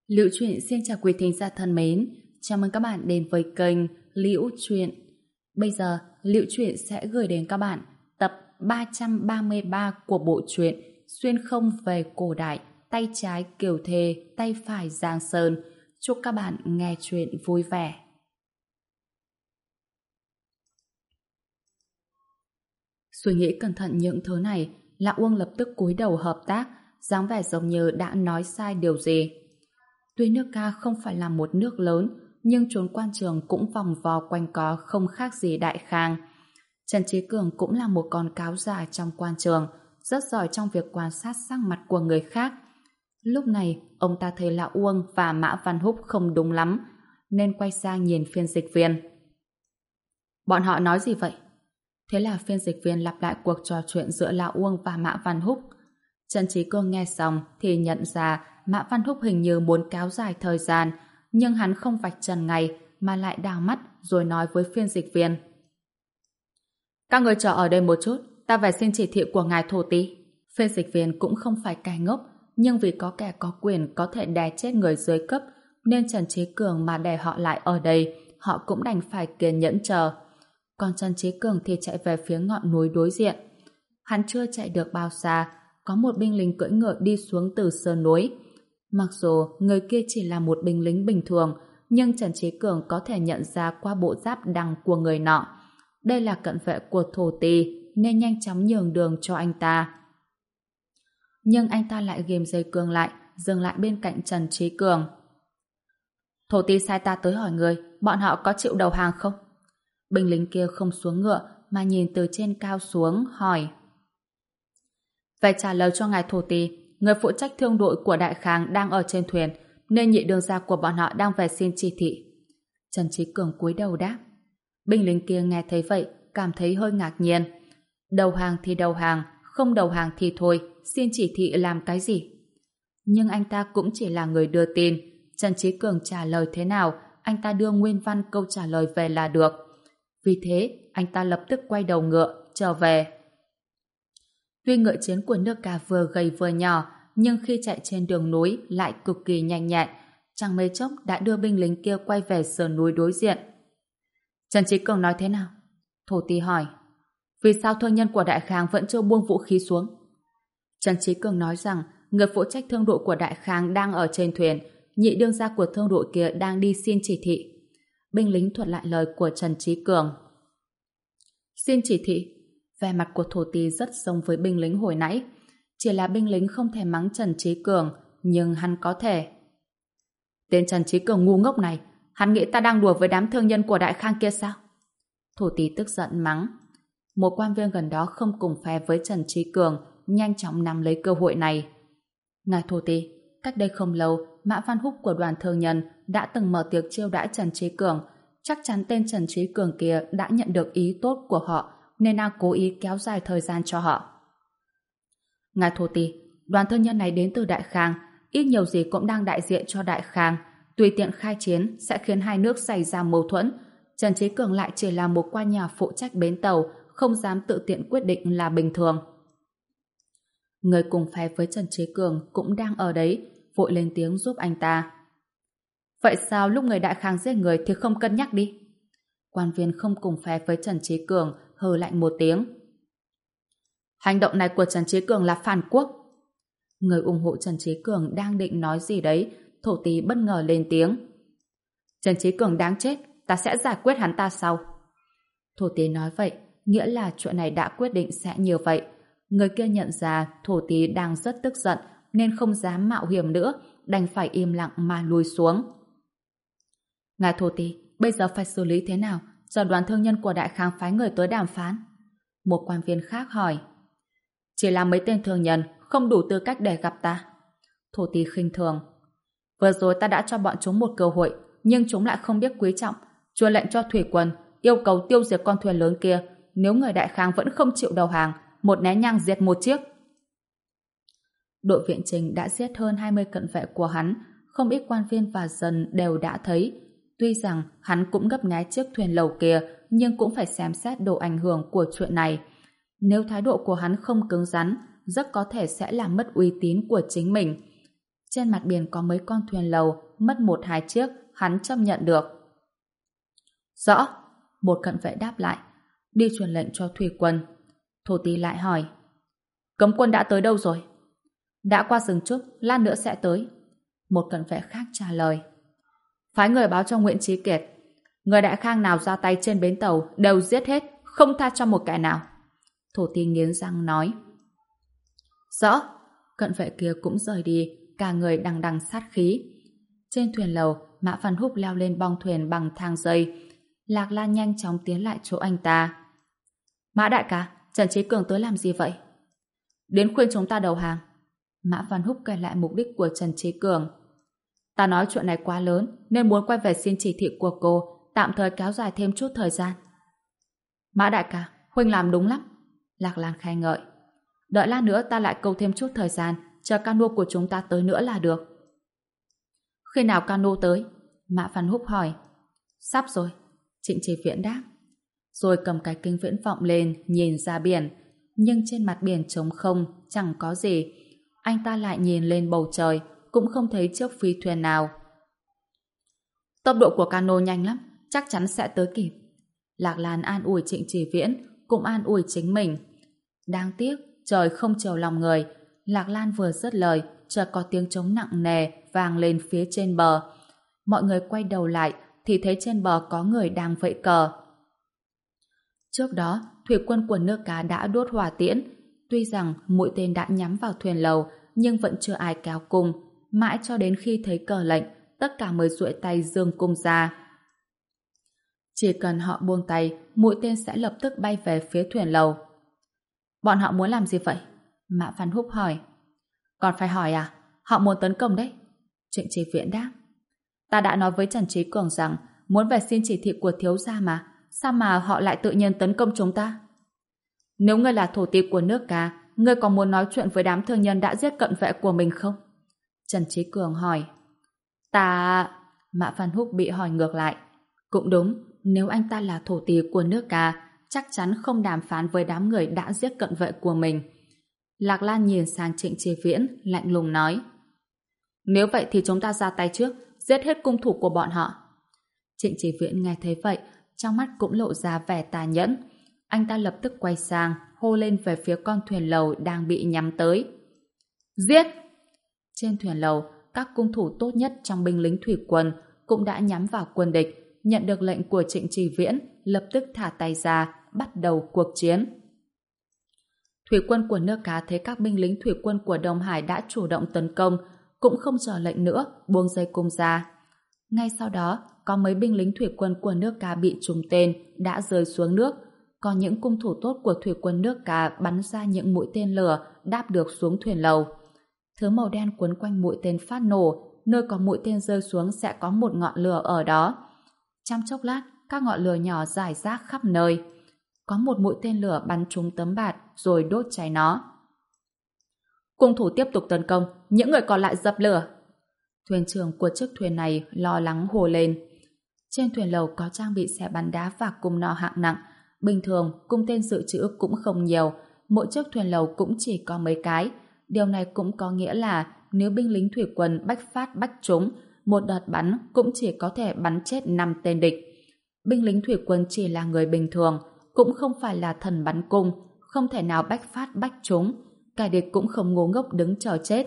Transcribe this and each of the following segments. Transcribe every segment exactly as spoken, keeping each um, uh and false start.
Liễu Chuyện xin chào quý thính giả thân mến, chào mừng các bạn đến với kênh Liễu Chuyện. Bây giờ, Liễu Chuyện sẽ gửi đến các bạn tập ba trăm ba mươi ba của bộ truyện Xuyên không về cổ đại, tay trái Kiều Thề, tay phải Giang Sơn. Chúc các bạn nghe chuyện vui vẻ. Suy nghĩ cẩn thận những thứ này, Lão Uông lập tức cúi đầu hợp tác, dáng vẻ giống như đã nói sai điều gì. Tuy nước Ca không phải là một nước lớn, nhưng chốn quan trường cũng vòng vo quanh co không khác gì Đại Khang. Trần Chí Cường cũng là một con cáo già trong quan trường, rất giỏi trong việc quan sát sắc mặt của người khác. Lúc này, ông ta thấy Lão Uông và Mã Văn Húc không đúng lắm, nên quay sang nhìn phiên dịch viên. Bọn họ nói gì vậy? Thế là phiên dịch viên lặp lại cuộc trò chuyện giữa Lão Uông và Mã Văn Húc. Trần Chí Cường nghe xong thì nhận ra Mã Văn Húc hình như muốn kéo dài thời gian, nhưng hắn không vạch trần ngay mà lại đào mắt rồi nói với phiên dịch viên. Các người chờ ở đây một chút, ta phải xin chỉ thị của ngài thổ tí. Phiên dịch viên cũng không phải kẻ ngốc, nhưng vì có kẻ có quyền có thể đè chết người dưới cấp, nên Trần Chí Cường mà đè họ lại ở đây, họ cũng đành phải kiên nhẫn chờ. Còn Trần Chí Cường thì chạy về phía ngọn núi đối diện. Hắn chưa chạy được bao xa, có một binh lính cưỡi ngựa đi xuống từ sơn núi. Mặc dù người kia chỉ là một binh lính bình thường, nhưng Trần Chí Cường có thể nhận ra qua bộ giáp đằng của người nọ. Đây là cận vệ của thổ tỳ, nên nhanh chóng nhường đường cho anh ta. Nhưng anh ta lại ghim dây cương lại, dừng lại bên cạnh Trần Chí Cường. Thổ tỳ sai ta tới hỏi người, bọn họ có chịu đầu hàng không? Binh lính kia không xuống ngựa, mà nhìn từ trên cao xuống, hỏi. Vậy trả lời cho ngài thổ tỳ, người phụ trách thương đội của Đại Khang đang ở trên thuyền, nên nhị đường gia của bọn họ đang về xin chỉ thị. Trần Chí Cường cúi đầu đáp. Binh lính kia nghe thấy vậy, cảm thấy hơi ngạc nhiên. Đầu hàng thì đầu hàng, không đầu hàng thì thôi, xin chỉ thị làm cái gì? Nhưng anh ta cũng chỉ là người đưa tin. Trần Chí Cường trả lời thế nào, anh ta đưa nguyên văn câu trả lời về là được. Vì thế, anh ta lập tức quay đầu ngựa, trở về. Tuy ngựa chiến của nước Ca vừa gầy vừa nhỏ, nhưng khi chạy trên đường núi lại cực kỳ nhanh nhẹn, chẳng mấy chốc đã đưa binh lính kia quay về sườn núi đối diện. Trần Chí Cường nói thế nào? Thổ tỳ hỏi. Vì sao thương nhân của Đại Khang vẫn chưa buông vũ khí xuống? Trần Chí Cường nói rằng người phụ trách thương đội của Đại Khang đang ở trên thuyền, nhị đương gia của thương đội kia đang đi xin chỉ thị. Binh lính thuật lại lời của Trần Chí Cường. Xin chỉ thị? Vẻ mặt của thổ tỳ rất giống với binh lính hồi nãy. Chỉ là binh lính không thể mắng Trần Chí Cường, nhưng hắn có thể. Tên Trần Chí Cường ngu ngốc này, hắn nghĩ ta đang đùa với đám thương nhân của Đại Khang kia sao? Thổ tỳ tức giận mắng. Một quan viên gần đó không cùng phe với Trần Chí Cường, nhanh chóng nắm lấy cơ hội này. Ngài thổ tỳ, cách đây không lâu, Mã Văn Húc của đoàn thương nhân đã từng mở tiệc chiêu đãi Trần Chí Cường. Chắc chắn tên Trần Chí Cường kia đã nhận được ý tốt của họ, nên đang cố ý kéo dài thời gian cho họ. Ngài thổ tỳ, đoàn thương nhân này đến từ Đại Khang, ít nhiều gì cũng đang đại diện cho Đại Khang. Tùy tiện khai chiến sẽ khiến hai nước xảy ra mâu thuẫn. Trần Chí Cường lại chỉ là một quan nhà phụ trách bến tàu, không dám tự tiện quyết định là bình thường. Người cùng phe với Trần Chí Cường cũng đang ở đấy, vội lên tiếng giúp anh ta. Vậy sao lúc người Đại Khang giết người thì không cân nhắc đi? Quan viên không cùng phe với Trần Chí Cường hừ lạnh một tiếng. Hành động này của Trần Chí Cường là phản quốc. Người ủng hộ Trần Chí Cường đang định nói gì đấy, thổ tỳ bất ngờ lên tiếng. Trần Chí Cường đáng chết, ta sẽ giải quyết hắn ta sau. Thổ tỳ nói vậy, nghĩa là chuyện này đã quyết định sẽ như vậy. Người kia nhận ra thổ tỳ đang rất tức giận, nên không dám mạo hiểm nữa, đành phải im lặng mà lùi xuống. Ngài thổ tỳ, bây giờ phải xử lý thế nào? Do đoàn thương nhân của Đại Khang phái người tới đàm phán. Một quan viên khác hỏi. Chỉ là mấy tên thương nhân, không đủ tư cách để gặp ta. Thổ tỳ khinh thường. Vừa rồi ta đã cho bọn chúng một cơ hội, nhưng chúng lại không biết quý trọng, truyền lệnh cho thủy quân yêu cầu tiêu diệt con thuyền lớn kia. Nếu người Đại Khang vẫn không chịu đầu hàng, một nén nhang diệt một chiếc. Đội viện trình đã giết hơn hai mươi cận vệ của hắn, không ít quan viên và dân đều đã thấy. Tuy rằng hắn cũng gấp ngái chiếc thuyền lầu kia, nhưng cũng phải xem xét độ ảnh hưởng của chuyện này. Nếu thái độ của hắn không cứng rắn, rất có thể sẽ làm mất uy tín của chính mình. Trên mặt biển có mấy con thuyền lầu, mất một hai chiếc, hắn chấp nhận được. Rõ, một cận vệ đáp lại, đi truyền lệnh cho thủy quân. Thổ Tí lại hỏi, cấm quân đã tới đâu rồi? Đã qua rừng trúc, lát nữa sẽ tới. Một cận vệ khác trả lời. Phái người báo cho Nguyễn Chí Kiệt, người đại khang nào ra tay trên bến tàu đều giết hết, không tha cho một kẻ nào. Thổ Tí nghiến răng nói. Rõ. Cận vệ kia cũng rời đi, cả người đằng đằng sát khí. Trên thuyền lầu, Mã Văn Húc leo lên bong thuyền bằng thang dây. Lạc Lan nhanh chóng tiến lại chỗ anh ta. Mã đại ca, Trần Chí Cường tới làm gì vậy? Đến khuyên chúng ta đầu hàng. Mã Văn Húc kể lại mục đích của Trần Chí Cường. Ta nói chuyện này quá lớn, nên muốn quay về xin chỉ thị của cô, tạm thời kéo dài thêm chút thời gian. Mã đại ca, huynh làm đúng lắm. Lạc Lan khen ngợi. Đợi lát nữa ta lại câu thêm chút thời gian, chờ cano của chúng ta tới nữa là được. Khi nào cano tới? Mã Văn Húc hỏi. Sắp rồi. Trịnh Chí Viễn đáp. Rồi cầm cái kính viễn vọng lên, nhìn ra biển. Nhưng trên mặt biển trống không, chẳng có gì. Anh ta lại nhìn lên bầu trời, cũng không thấy chiếc phi thuyền nào. Tốc độ của cano nhanh lắm, chắc chắn sẽ tới kịp. Lạc Lan an ủi Trịnh Chí Viễn, cũng an ủi chính mình. Đáng tiếc, trời không chiều lòng người. Lạc Lan vừa dứt lời, chợt có tiếng trống nặng nề vang lên phía trên bờ. Mọi người quay đầu lại thì thấy trên bờ có người đang vẫy cờ. Trước đó, thủy quân của nước Cá đã đốt hỏa tiễn. Tuy rằng mũi tên đã nhắm vào thuyền lầu, nhưng vẫn chưa ai kéo cung. Mãi cho đến khi thấy cờ lệnh, tất cả mới duỗi tay giương cung ra. Chỉ cần họ buông tay, mũi tên sẽ lập tức bay về phía thuyền lầu. Bọn họ muốn làm gì vậy? Mã Văn Húc hỏi. Còn phải hỏi à? Họ muốn tấn công đấy. Trịnh Chí Viễn đáp. Ta đã nói với Trần Chí Cường rằng muốn về xin chỉ thị của thiếu gia mà. Sao mà họ lại tự nhiên tấn công chúng ta? Nếu ngươi là thổ tý của nước Cá, ngươi có muốn nói chuyện với đám thương nhân đã giết cận vệ của mình không? Trần Chí Cường hỏi. Ta... Mã Văn Húc bị hỏi ngược lại. Cũng đúng, nếu anh ta là thổ tý của nước Cá, chắc chắn không đàm phán với đám người đã giết cận vệ của mình. Lạc Lan nhìn sang Trịnh Chí Viễn, lạnh lùng nói. Nếu vậy thì chúng ta ra tay trước, giết hết cung thủ của bọn họ. Trịnh Chí Viễn nghe thấy vậy, trong mắt cũng lộ ra vẻ tà nhẫn. Anh ta lập tức quay sang, hô lên về phía con thuyền lầu đang bị nhắm tới. Giết! Trên thuyền lầu, các cung thủ tốt nhất trong binh lính thủy quân cũng đã nhắm vào quân địch, nhận được lệnh của Trịnh Chí Viễn, lập tức thả tay ra, bắt đầu cuộc chiến. Thủy quân của nước Cá thấy các binh lính thủy quân của Đông Hải đã chủ động tấn công, cũng không chờ lệnh nữa, buông dây cung ra. Ngay sau đó, có mấy binh lính thủy quân của nước Cá bị trúng tên, đã rơi xuống nước. Còn những cung thủ tốt của thủy quân nước Cá bắn ra những mũi tên lửa đáp được xuống thuyền lầu. Thứ màu đen quấn quanh mũi tên phát nổ, nơi có mũi tên rơi xuống sẽ có một ngọn lửa ở đó. Trong chốc lát, các ngọn lửa nhỏ rải rác khắp nơi. Có một mũi tên lửa bắn trúng tấm bạt rồi đốt cháy nó. Cung thủ tiếp tục tấn công, những người còn lại dập lửa. Thuyền trưởng của chiếc thuyền này lo lắng hô lên. Trên thuyền lầu có trang bị xe bắn đá và cung nỏ hạng nặng. Bình thường, cung tên dự trữ cũng không nhiều, mỗi chiếc thuyền lầu cũng chỉ có mấy cái. Điều này cũng có nghĩa là nếu binh lính thủy quân bách phát bách trúng, một đợt bắn cũng chỉ có thể bắn chết năm tên địch. Binh lính thủy quân chỉ là người bình thường, cũng không phải là thần bắn cung, không thể nào bách phát bách trúng. Kẻ địch cũng không ngu ngốc đứng chờ chết.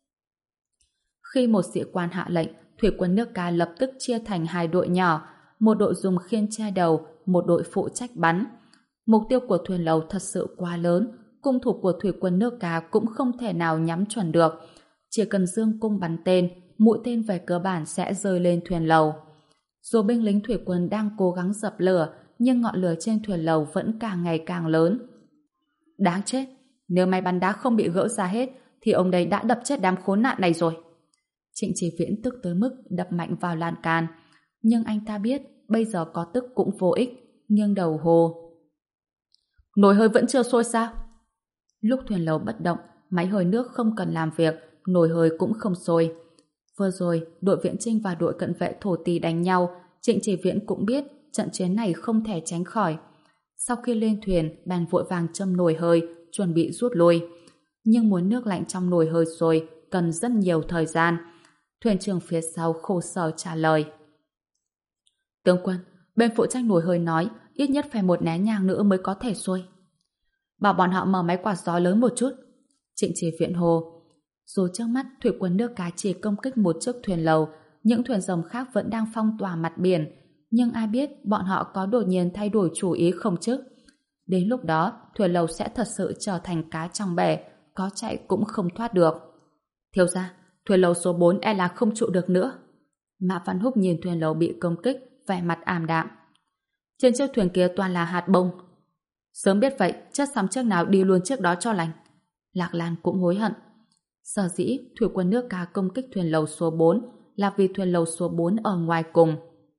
Khi một sĩ quan hạ lệnh, thủy quân nước Cá lập tức chia thành hai đội nhỏ, một đội dùng khiên che đầu, một đội phụ trách bắn. Mục tiêu của thuyền lầu thật sự quá lớn, cung thủ của thủy quân nước Cá cũng không thể nào nhắm chuẩn được. Chỉ cần dương cung bắn tên, mũi tên về cơ bản sẽ rơi lên thuyền lầu. Dù binh lính thủy quân đang cố gắng dập lửa, nhưng ngọn lửa trên thuyền lầu vẫn càng ngày càng lớn. Đáng chết! Nếu máy bắn đá không bị gỡ ra hết, thì ông đây đã đập chết đám khốn nạn này rồi. Trịnh Chí Viễn tức tới mức đập mạnh vào lan can. Nhưng anh ta biết bây giờ có tức cũng vô ích, nghiêng đầu hồ. Nồi hơi vẫn chưa sôi sao? Lúc thuyền lầu bất động, máy hơi nước không cần làm việc, nồi hơi cũng không sôi. Vừa rồi, đội viễn chinh và đội cận vệ thổ tý đánh nhau, Trịnh Chí Viễn cũng biết trận chiến này không thể tránh khỏi. Sau khi lên thuyền, bèn vội vàng châm nồi hơi, chuẩn bị rút lui. Nhưng muốn nước lạnh trong nồi hơi sôi, cần rất nhiều thời gian. Thuyền trưởng phía sau khổ sở trả lời. Tướng quân, bên phụ trách nồi hơi nói ít nhất phải một nén nhang nữa mới có thể xuôi. Bảo bọn họ mở máy quạt gió lớn một chút. Trịnh Chỉ Viễn hô. Dù trước mắt thủy quân nước Cá chỉ công kích một chiếc thuyền lầu, những thuyền rồng khác vẫn đang phong tỏa mặt biển, nhưng ai biết bọn họ có đột nhiên thay đổi chủ ý không chứ? Đến lúc đó, thuyền lầu sẽ thật sự trở thành cá trong bể, có chạy cũng không thoát được. Thiếu gia, thuyền lầu số bốn e là không trụ được nữa. Mã Văn Húc nhìn thuyền lầu bị công kích, vẻ mặt ảm đạm. Trên chiếc thuyền kia toàn là hạt bông. Sớm biết vậy, chất xám trước nào đi luôn trước đó cho lành. Lạc Lan cũng hối hận. Sở dĩ thủy quân nước Cá công kích thuyền lầu số bốn là vì thuyền lầu số bốn ở ngoài cùng.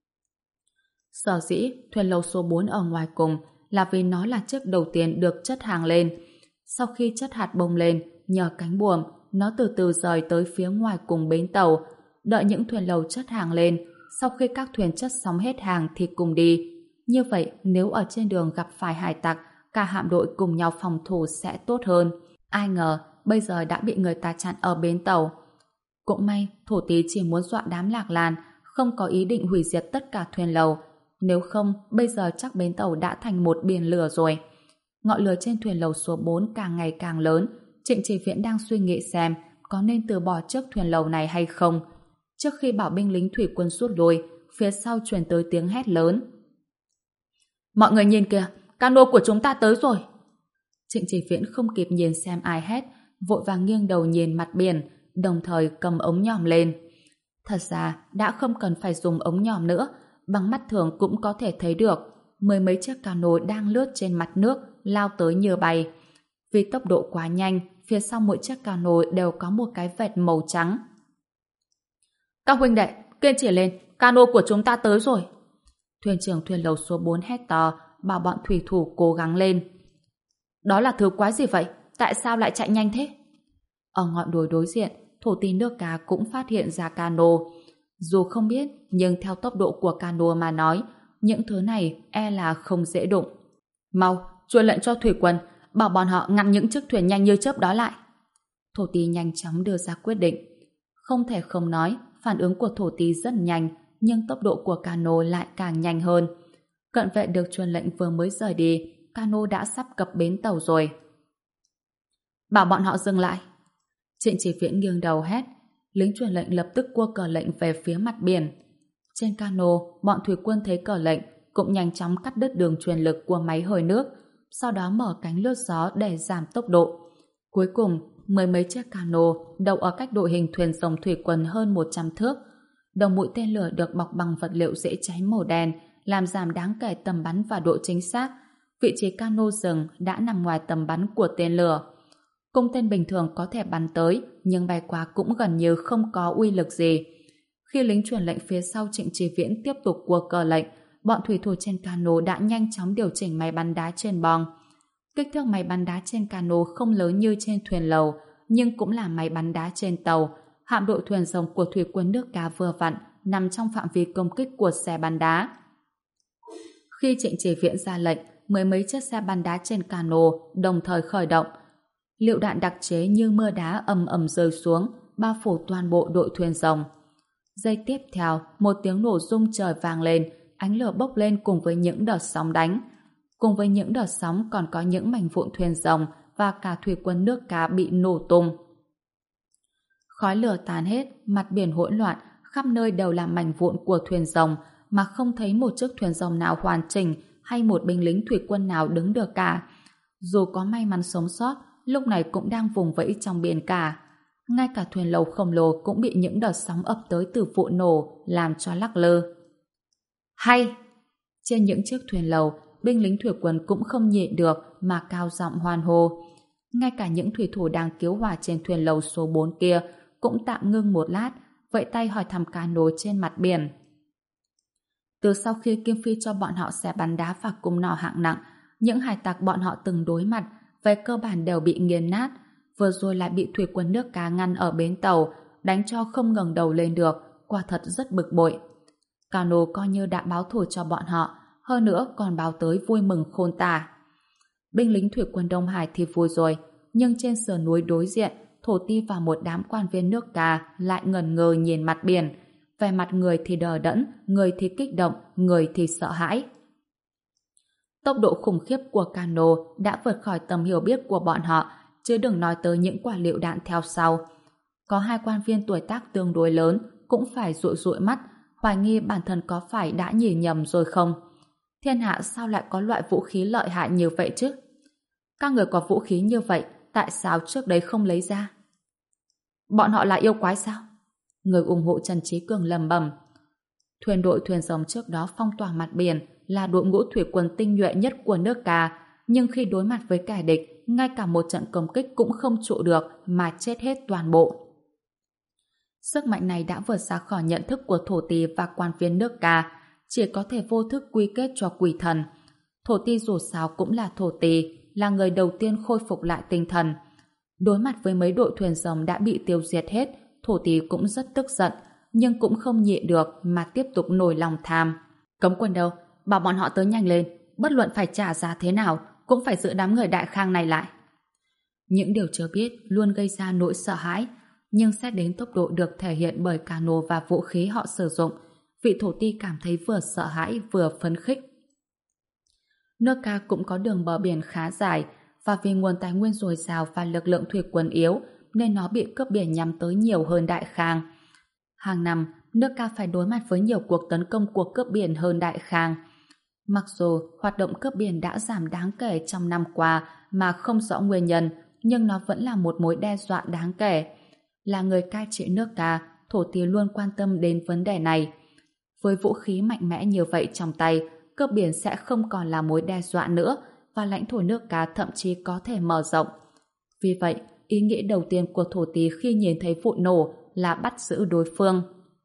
Sở dĩ thuyền lầu số bốn ở ngoài cùng là vì nó là chiếc đầu tiên được chất hàng lên. Sau khi chất hạt bông lên, nhờ cánh buồm, nó từ từ rời tới phía ngoài cùng bến tàu. Đợi những thuyền lầu chất hàng lên, sau khi các thuyền chất xong hết hàng thì cùng đi. Như vậy, nếu ở trên đường gặp phải hải tặc, cả hạm đội cùng nhau phòng thủ sẽ tốt hơn. Ai ngờ, bây giờ đã bị người ta chặn ở bến tàu. Cũng may, thổ tí chỉ muốn dọa đám Lạc Lan, không có ý định hủy diệt tất cả thuyền lầu. Nếu không, bây giờ chắc bến tàu đã thành một biển lửa rồi. Ngọn lửa trên thuyền lầu số bốn càng ngày càng lớn. Trịnh Chỉ Viễn đang suy nghĩ xem có nên từ bỏ chiếc thuyền lầu này hay không. Trước khi bảo binh lính thủy quân rút lui, phía sau truyền tới tiếng hét lớn. Mọi người nhìn kìa, cano của chúng ta tới rồi. Trịnh Chỉ Viễn không kịp nhìn xem ai hét, vội vàng nghiêng đầu nhìn mặt biển, đồng thời cầm ống nhòm lên. Thật ra, đã không cần phải dùng ống nhòm nữa, bằng mắt thường cũng có thể thấy được mười mấy chiếc cano đang lướt trên mặt nước, lao tới như bay. Vì tốc độ quá nhanh, phía sau mỗi chiếc cano đều có một cái vệt màu trắng. Các huynh đệ, kiên trì lên, cano của chúng ta tới rồi. Thuyền trưởng thuyền lầu số bốn hét to, bảo bọn thủy thủ cố gắng lên. Đó là thứ quái gì vậy? Tại sao lại chạy nhanh thế? Ở ngọn đồi đối diện, thổ tí nước Cá cũng phát hiện ra cano. Dù không biết, nhưng theo tốc độ của cano mà nói, những thứ này e là không dễ đụng. Mau, truyền lệnh cho thủy quân, bảo bọn họ ngăn những chiếc thuyền nhanh như chớp đó lại. Thổ tí nhanh chóng đưa ra quyết định. Không thể không nói, phản ứng của thổ tí rất nhanh, nhưng tốc độ của cano lại càng nhanh hơn. Cận vệ được truyền lệnh vừa mới rời đi, cano đã sắp cập bến tàu rồi. Bảo bọn họ dừng lại. Trịnh Chỉ Viễn nghiêng đầu hét. Lính truyền lệnh lập tức cua cờ lệnh về phía mặt biển. Trên cano, bọn thủy quân thấy cờ lệnh cũng nhanh chóng cắt đứt đường truyền lực của máy hơi nước, sau đó mở cánh lướt gió để giảm tốc độ. Cuối cùng, mười mấy chiếc cano đậu ở cách đội hình thuyền rồng thủy quân hơn một trăm thước. Đầu mũi tên lửa được bọc bằng vật liệu dễ cháy màu đen, làm giảm đáng kể tầm bắn và độ chính xác. Vị trí cano dừng đã nằm ngoài tầm bắn của tên lửa. Cung tên bình thường có thể bắn tới, nhưng bay qua cũng gần như không có uy lực gì. Khi lính truyền lệnh phía sau Trịnh Chỉ Viễn tiếp tục cua cờ lệnh, bọn thủy thủ trên cano đã nhanh chóng điều chỉnh máy bắn đá trên bong. Kích thước máy bắn đá trên cano không lớn như trên thuyền lầu, nhưng cũng là máy bắn đá trên tàu. Hạm đội thuyền rồng của thủy quân nước Cá vừa vặn nằm trong phạm vi công kích của xe bắn đá. Khi Trịnh Chỉ Viễn ra lệnh, mười mấy chiếc xe bắn đá trên cano đồng thời khởi động. Lựu đạn đặc chế như mưa đá ầm ầm rơi xuống, bao phủ toàn bộ đội thuyền rồng. Giây tiếp theo, một tiếng nổ rung trời vang lên, ánh lửa bốc lên cùng với những đợt sóng đánh. Cùng với những đợt sóng còn có những mảnh vụn thuyền rồng và cả thủy quân nước Cá bị nổ tung. Khói lửa tàn hết, mặt biển hỗn loạn, khắp nơi đều là mảnh vụn của thuyền rồng, mà không thấy một chiếc thuyền rồng nào hoàn chỉnh hay một binh lính thủy quân nào đứng được cả. Dù có may mắn sống sót, lúc này cũng đang vùng vẫy trong biển cả. Ngay cả thuyền lầu khổng lồ cũng bị những đợt sóng ập tới từ vụ nổ làm cho lắc lư. Hay! Trên những chiếc thuyền lầu, binh lính thủy quân cũng không nhịn được mà cao giọng hoan hô. Ngay cả những thủy thủ đang cứu hỏa trên thuyền lầu số bốn kia cũng tạm ngưng một lát, vẫy tay hỏi thăm cano trên mặt biển. Từ sau khi Kim Phi cho bọn họ xe bắn đá và cung nỏ hạng nặng, những hải tặc bọn họ từng đối mặt về cơ bản đều bị nghiền nát, vừa rồi lại bị thủy quân nước Cá ngăn ở bến tàu, đánh cho không ngẩng đầu lên được, quả thật rất bực bội. Cano coi như đã báo thù cho bọn họ, hơn nữa còn báo tới vui mừng khôn tả. Binh lính thủy quân Đông Hải thì vui rồi, nhưng trên sườn núi đối diện, Thổ Ti và một đám quan viên nước Ca lại ngần ngơ nhìn mặt biển. Vẻ mặt người thì đờ đẫn, người thì kích động, người thì sợ hãi. Tốc độ khủng khiếp của cano đã vượt khỏi tầm hiểu biết của bọn họ, chứ đừng nói tới những quả lựu đạn theo sau. Có hai quan viên tuổi tác tương đối lớn cũng phải dụi dụi mắt, hoài nghi bản thân có phải đã nhìn nhầm rồi không. Thiên hạ sao lại có loại vũ khí lợi hại như vậy chứ? Các người có vũ khí như vậy, tại sao trước đấy không lấy ra? Bọn họ là yêu quái sao? Người ủng hộ Trần Trí Cường lầm bầm. Thuyền đội thuyền rồng trước đó phong tỏa mặt biển là đội ngũ thủy quân tinh nhuệ nhất của nước Ca, nhưng khi đối mặt với kẻ địch, ngay cả một trận công kích cũng không trụ được mà chết hết toàn bộ. Sức mạnh này đã vượt xa khỏi nhận thức của Thổ Ti và quan viên nước Ca, chỉ có thể vô thức quy kết cho quỷ thần. Thổ Ti dù sao cũng là Thổ Ti, là người đầu tiên khôi phục lại tinh thần. Đối mặt với mấy đội thuyền rồng đã bị tiêu diệt hết, Thổ Ti cũng rất tức giận, nhưng cũng không nhịn được mà tiếp tục nổi lòng tham. Cấm quân đâu, bảo bọn họ tới nhanh lên, bất luận phải trả giá thế nào cũng phải giữ đám người Đại Khang này lại. Những điều chưa biết luôn gây ra nỗi sợ hãi, nhưng xét đến tốc độ được thể hiện bởi cano và vũ khí họ sử dụng, vị Thổ Ti cảm thấy vừa sợ hãi vừa phấn khích. Nước Ca cũng có đường bờ biển khá dài, và vì nguồn tài nguyên dồi dào và lực lượng thủy quân yếu nên nó bị cướp biển nhắm tới nhiều hơn Đại Khang. Hàng năm, nước Ca phải đối mặt với nhiều cuộc tấn công của cướp biển hơn Đại Khang. Mặc dù hoạt động cướp biển đã giảm đáng kể trong năm qua mà không rõ nguyên nhân, nhưng nó vẫn là một mối đe dọa đáng kể. Là người cai trị nước Ca, Thổ Ti luôn quan tâm đến vấn đề này. Với vũ khí mạnh mẽ như vậy trong tay, cướp biển sẽ không còn là mối đe dọa nữa, và lãnh thổ nước Ca thậm chí có thể mở rộng. Vì vậy, ý nghĩ đầu tiên của Thổ Ti khi nhìn thấy vụ nổ là bắt giữ đối phương.